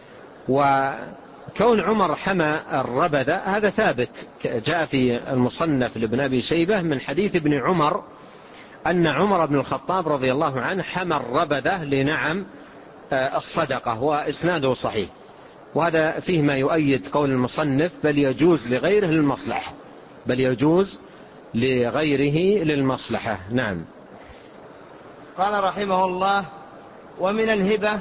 وكون عمر حمى الربدة هذا ثابت، جاء في المصنف لابن أبي شيبة من حديث ابن عمر أن عمر بن الخطاب رضي الله عنه حمى الربدة لنعم الصدقة، وإسناده صحيح. وهذا فيه ما يؤيد قول المصنف: بل يجوز لغيره للمصلحة. نعم. قال رحمه الله: ومن الهبة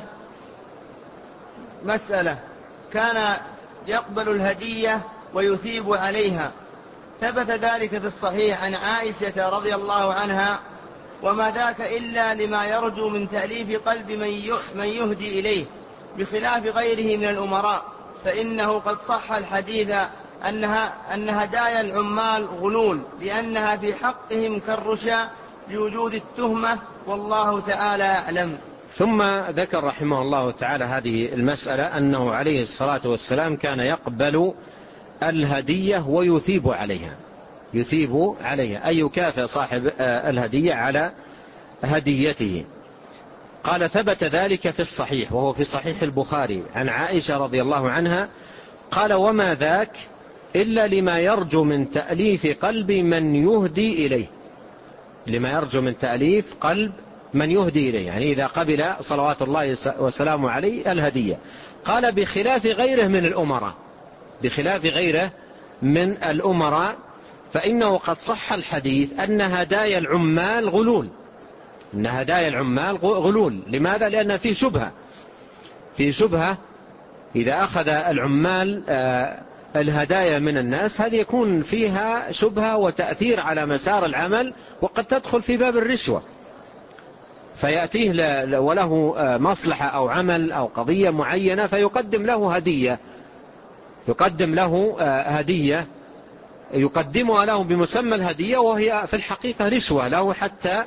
مسألة. كان يقبل الهدية ويثيب عليها، ثبت ذلك في الصحيح عن عائشة رضي الله عنها: وما ذاك إلا لما يرجو من تأليف قلب من يهدي إليه، بخلاف غيره من الأمراء، فإنه قد صح الحديث أن هدايا العمال غلول، لأنها في حقهم كالرشا لوجود التهمة، والله تعالى أعلم. ثم ذكر رحمه الله تعالى هذه المسألة أنه عليه الصلاة والسلام كان يقبل الهدية ويثيب عليها، يثيب عليها أي يكافئ صاحب الهدية على هديته. قال ثبت ذلك في الصحيح، وهو في صحيح البخاري، عن عائشة رضي الله عنها قال وما ذاك إلا لما يرجو من تأليف قلب من يهدي إليه، لما يرجو من تأليف قلب من يهدي إليه، يعني إذا قبل صلوات الله وسلامه عليه الهدية. قال بخلاف غيره من الأمراء، بخلاف غيره من الأمراء، فإنه قد صح الحديث أن هدايا العمال غلول، إن هدايا العمال غلول. لماذا؟ لأن في شبهة إذا أخذ العمال الهدايا من الناس، هذه يكون فيها شبهة وتأثير على مسار العمل، وقد تدخل في باب الرشوة، فيأتيه وله مصلحة أو عمل أو قضية معينة فيقدم له هدية، يقدم له هدية يقدمها له بمسمى الهدية، وهي في الحقيقة رشوة له حتى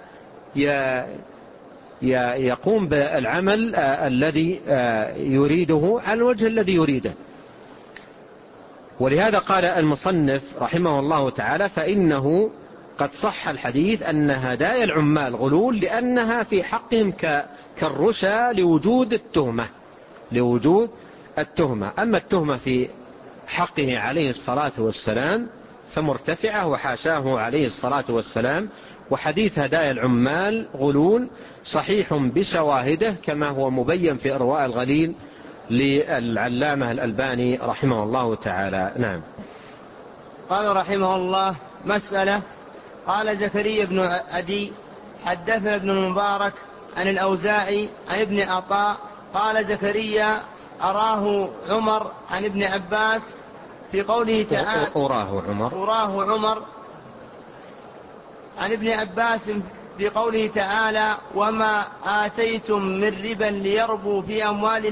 يقوم بالعمل الذي يريده على الوجه الذي يريده. ولهذا قال المصنف رحمه الله تعالى فإنه قد صح الحديث أن هدايا العمال غلول، لأنها في حقهم كالرشا لوجود التهمة. أما التهمة في حقه عليه الصلاة والسلام فمرتفعة، وحاشاه عليه الصلاة والسلام. وحديث هدايا العمال غلول صحيح بشواهده، كما هو مبين في إرواء الغليل للعلامة الألباني رحمه الله تعالى. نعم. قال رحمه الله: مسألة. قال زكريا بن عدي حدثنا ابن المبارك عن الأوزاعي عن ابن عطاء قال زكريا أراه عمر عن ابن عباس في قوله تعالى أراه عمر عن ابن عباس في قوله تعالى: وما آتيتم من ربا ليربو في أموال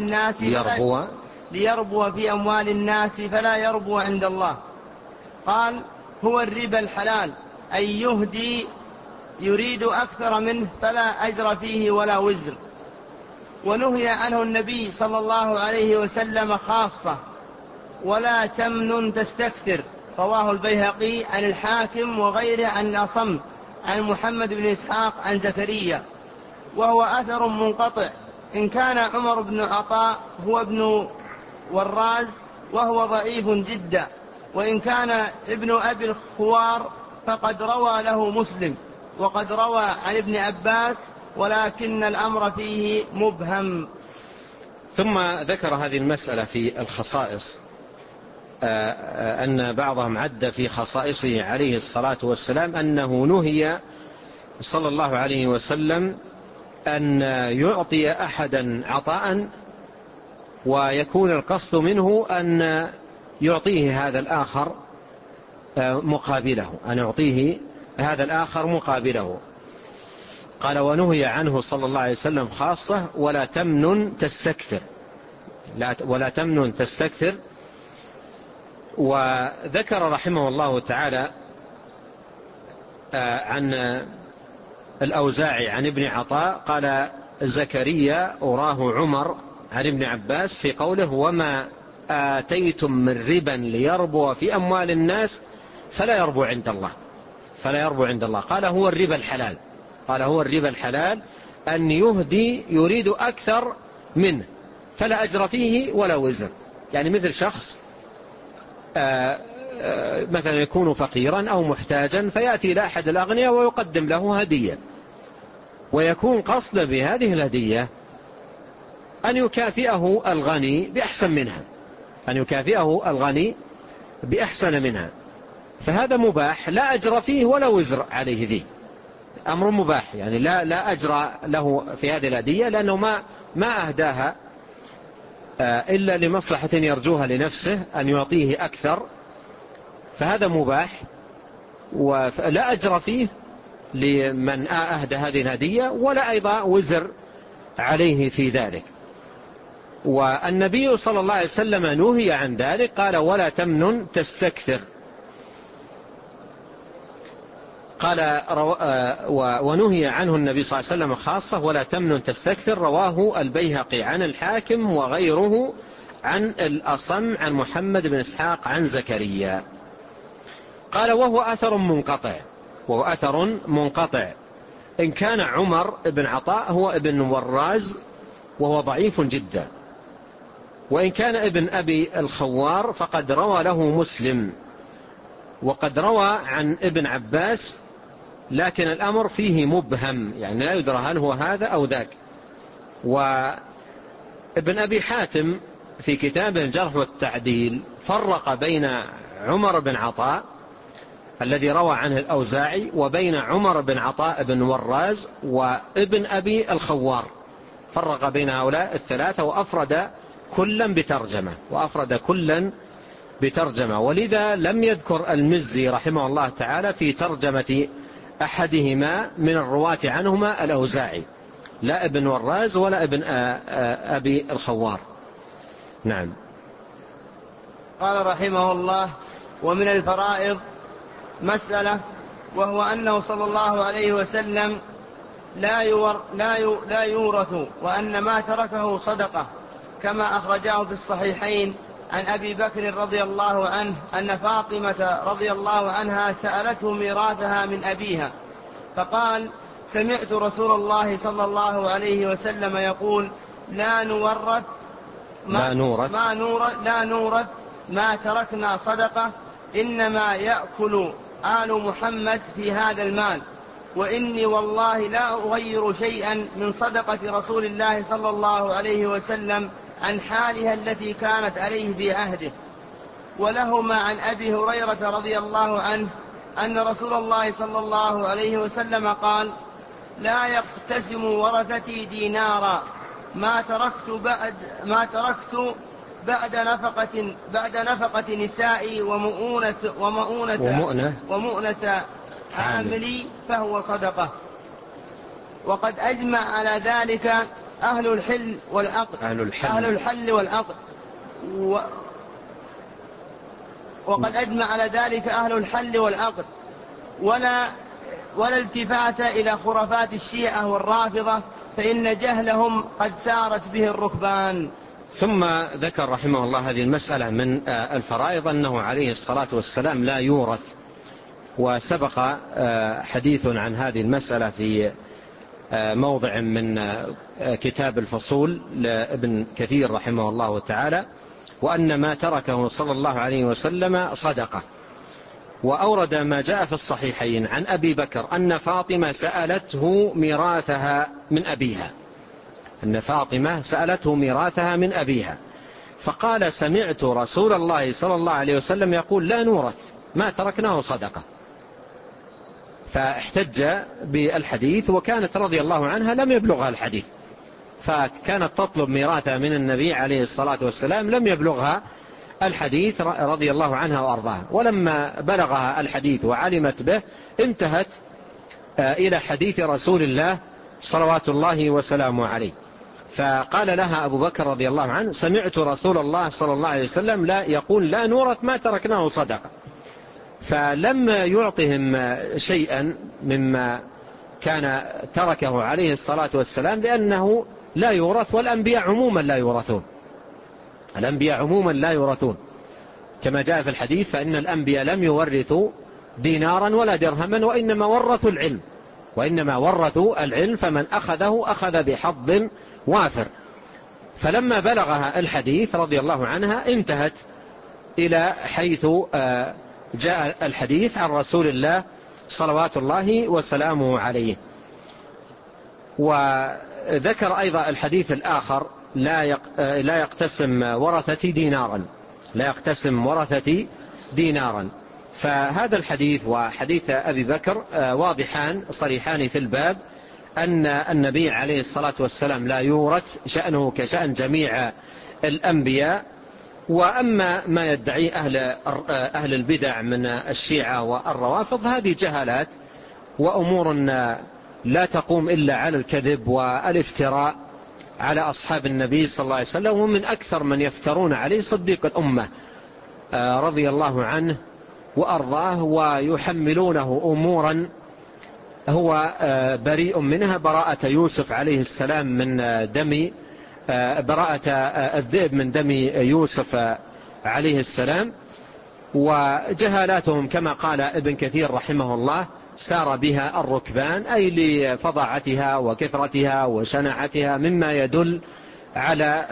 الناس فلا يربو عند الله. قال: هو الربا الحلال، أي يهدي يريد أكثر منه فلا أجر فيه ولا وزر. ونهي عنه النبي صلى الله عليه وسلم خاصة: ولا تمنن تستكثر. رواه البيهقي عن الحاكم وغيره عن أصم عن محمد بن إسحاق عن زكريا، وهو أثر منقطع، إن كان عمر بن عطاء هو ابن وراز وهو ضعيف جدا، وإن كان ابن أبي الخوار فقد روى له مسلم، وقد روى عن ابن عباس، ولكن الأمر فيه مبهم. ثم ذكر هذه المسألة في الخصائص، أن بعضهم عد في خصائصه عليه الصلاة والسلام أنه نهي صلى الله عليه وسلم أن يعطي أحدا عطاء ويكون القصد منه أن يعطيه هذا الآخر مقابله، قال: ونهي عنه صلى الله عليه وسلم خاصة: ولا تمنن تستكثر. وذكر رحمه الله تعالى عن الأوزاعي عن ابن عطاء قال زكريا أراه عمر عن ابن عباس في قوله: وما آتيتم من ربا ليربو في أموال الناس فلا يربو عند الله. قال: هو الربا الحلال أن يهدي يريد أكثر منه فلا أجر فيه ولا وزر. يعني مثل شخص مثلا يكون فقيرا أو محتاجا فيأتي إلى أحد الأغنياء ويقدم له هدية، ويكون قصد بهذه الهدية أن يكافئه الغني بأحسن منها، فهذا مباح لا أجر فيه ولا وزر عليه فيه، أمر مباح، يعني لا أجر له في هذه الهدية، لأنه ما أهداها إلا لمصلحة يرجوها لنفسه أن يعطيه أكثر، فهذا مباح ولا أجر فيه لمن أهدى هذه الهدية، ولا أيضا وزر عليه في ذلك. والنبي صلى الله عليه وسلم نهي عن ذلك، قال ولا تمنن تستكثر. قال ونهي عنه النبي صلى الله عليه وسلم خاصة ولا تمنن تستكثر. رواه البيهقي عن الحاكم وغيره عن الأصم عن محمد بن إسحاق عن زكريا. قال وهو أثر منقطع إن كان عمر بن عطاء هو ابن وراز وهو ضعيف جدا، وإن كان ابن أبي الخوار فقد روى له مسلم، وقد روى عن ابن عباس، لكن الأمر فيه مبهم، يعني لا يدرى هل هو هذا أو ذاك. وابن أبي حاتم في كتابه الجرح والتعديل فرق بين عمر بن عطاء الذي روى عنه الأوزاعي وبين عمر بن عطاء بن وراز وابن أبي الخوار، فرق بين هؤلاء الثلاثة وأفرد كلا بترجمة. ولذا لم يذكر المزي رحمه الله تعالى في ترجمة أحدهما من الرواة عنهما الأوزاعي، لا ابن وراز ولا ابن أبي الخوار. نعم. قال رحمه الله: ومن الفرائض مسألة، وهو أنه صلى الله عليه وسلم لا يورث، وأن ما تركه صدقة، كما أخرجاه في الصحيحين عن أبي بكر رضي الله عنه أن فاطمة رضي الله عنها سألته ميراثها من أبيها، فقال: سمعت رسول الله صلى الله عليه وسلم يقول: لا نورث ما تركنا صدقة، إنما يأكل آل محمد في هذا المال، وإني والله لا أغير شيئا من صدقة رسول الله صلى الله عليه وسلم عن حالها التي كانت عليه في عهده. ولهما عن أبي هريرة رضي الله عنه أن رسول الله صلى الله عليه وسلم قال: لا يقتسم ورثتي دينارا ما تركت بعد نفقة نسائي ومؤونة عاملي فهو صدقة. وقد أجمع على ذلك أهل الحل والعقد وقد أجمع على ذلك أهل الحل والعقد، ولا التفات إلى خرافات الشيعة والرافضة، فإن جهلهم قد سارت به الركبان. ثم ذكر رحمه الله هذه المسألة من الفرائض أنه عليه الصلاة والسلام لا يورث، وسبق حديث عن هذه المسألة في موضع من كتاب الفصول لابن كثير رحمه الله تعالى، وأن ما تركه صلى الله عليه وسلم صدقة. وأورد ما جاء في الصحيحين عن أبي بكر أن فاطمة سألته ميراثها من أبيها، فقال: سمعت رسول الله صلى الله عليه وسلم يقول: لا نورث ما تركناه صدقة. فاحتج بالحديث، وكانت رضي الله عنها لم يبلغها الحديث، فكانت تطلب ميراثها من النبي عليه الصلاة والسلام، لم يبلغها الحديث رضي الله عنها وأرضاها. ولما بلغها الحديث وعلمت به انتهت إلى حديث رسول الله صلوات الله وسلامه عليه، فقال لها أبو بكر رضي الله عنه: سمعت رسول الله صلى الله عليه وسلم يقول: لا نورث ما تركناه صدقة. فلم يعطهم شيئا مما كان تركه عليه الصلاة والسلام، لأنه لا يورث، والأنبياء عموما لا يورثون كما جاء في الحديث: فإن الأنبياء لم يورثوا دينارا ولا درهما، وإنما ورثوا العلم، فمن أخذه أخذ بحظ وافر. فلما بلغها الحديث رضي الله عنها انتهت إلى حيث جاء الحديث عن رسول الله صلوات الله وسلامه عليه. وذكر أيضا الحديث الآخر: لا يقتسم ورثتي دينارا. فهذا الحديث وحديث أبي بكر واضحان صريحان في الباب، أن النبي عليه الصلاة والسلام لا يورث، شأنه كشأن جميع الأنبياء. وأما ما يدعي أهل البدع من الشيعة والروافض هذه جهالات وأمور لا تقوم إلا على الكذب والافتراء، على أصحاب النبي صلى الله عليه وسلم، ومن أكثر من يفترون عليه صديق الأمة رضي الله عنه وأرضاه، ويحملونه أمورا هو بريء منها، براءة يوسف عليه السلام من دم، براءة الذئب من دم يوسف عليه السلام. وجهالاتهم كما قال ابن كثير رحمه الله سار بها الركبان، أي لفظاعتها وكثرتها وشناعتها، مما يدل على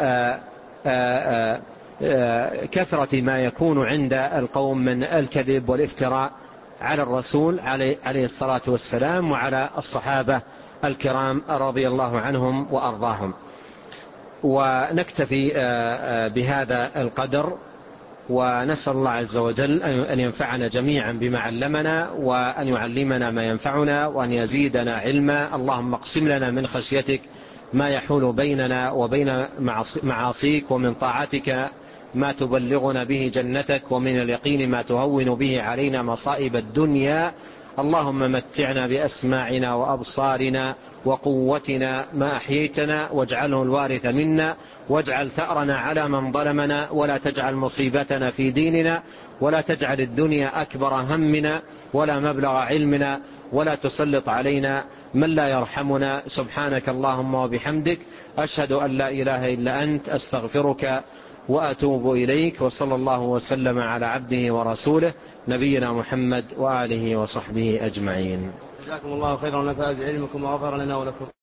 كثرة ما يكون عند القوم من الكذب والافتراء على الرسول عليه الصلاة والسلام وعلى الصحابة الكرام رضي الله عنهم وأرضاهم. ونكتفي بهذا القدر، ونسأل الله عز وجل أن ينفعنا جميعا بما علمنا، وأن يعلمنا ما ينفعنا، وأن يزيدنا علما. اللهم اقسم لنا من خشيتك ما يحول بيننا وبين معاصيك، ومن طاعتك ما تبلغنا به جنتك، ومن اليقين ما تهون به علينا مصائب الدنيا. اللهم متعنا بأسماعنا وأبصارنا وقوتنا ما أحييتنا، واجعله الوارث منا، واجعل ثأرنا على من ظلمنا، ولا تجعل مصيبتنا في ديننا، ولا تجعل الدنيا أكبر همنا ولا مبلغ علمنا، ولا تسلط علينا من لا يرحمنا. سبحانك اللهم وبحمدك، أشهد أن لا إله إلا أنت، أستغفرك وأتوب إليك. وصلى الله وسلم على عبده ورسوله نبينا محمد وآله وصحبه أجمعين. جزاكم الله خيرا ونفع بعلمكم وغفر لنا ولكم.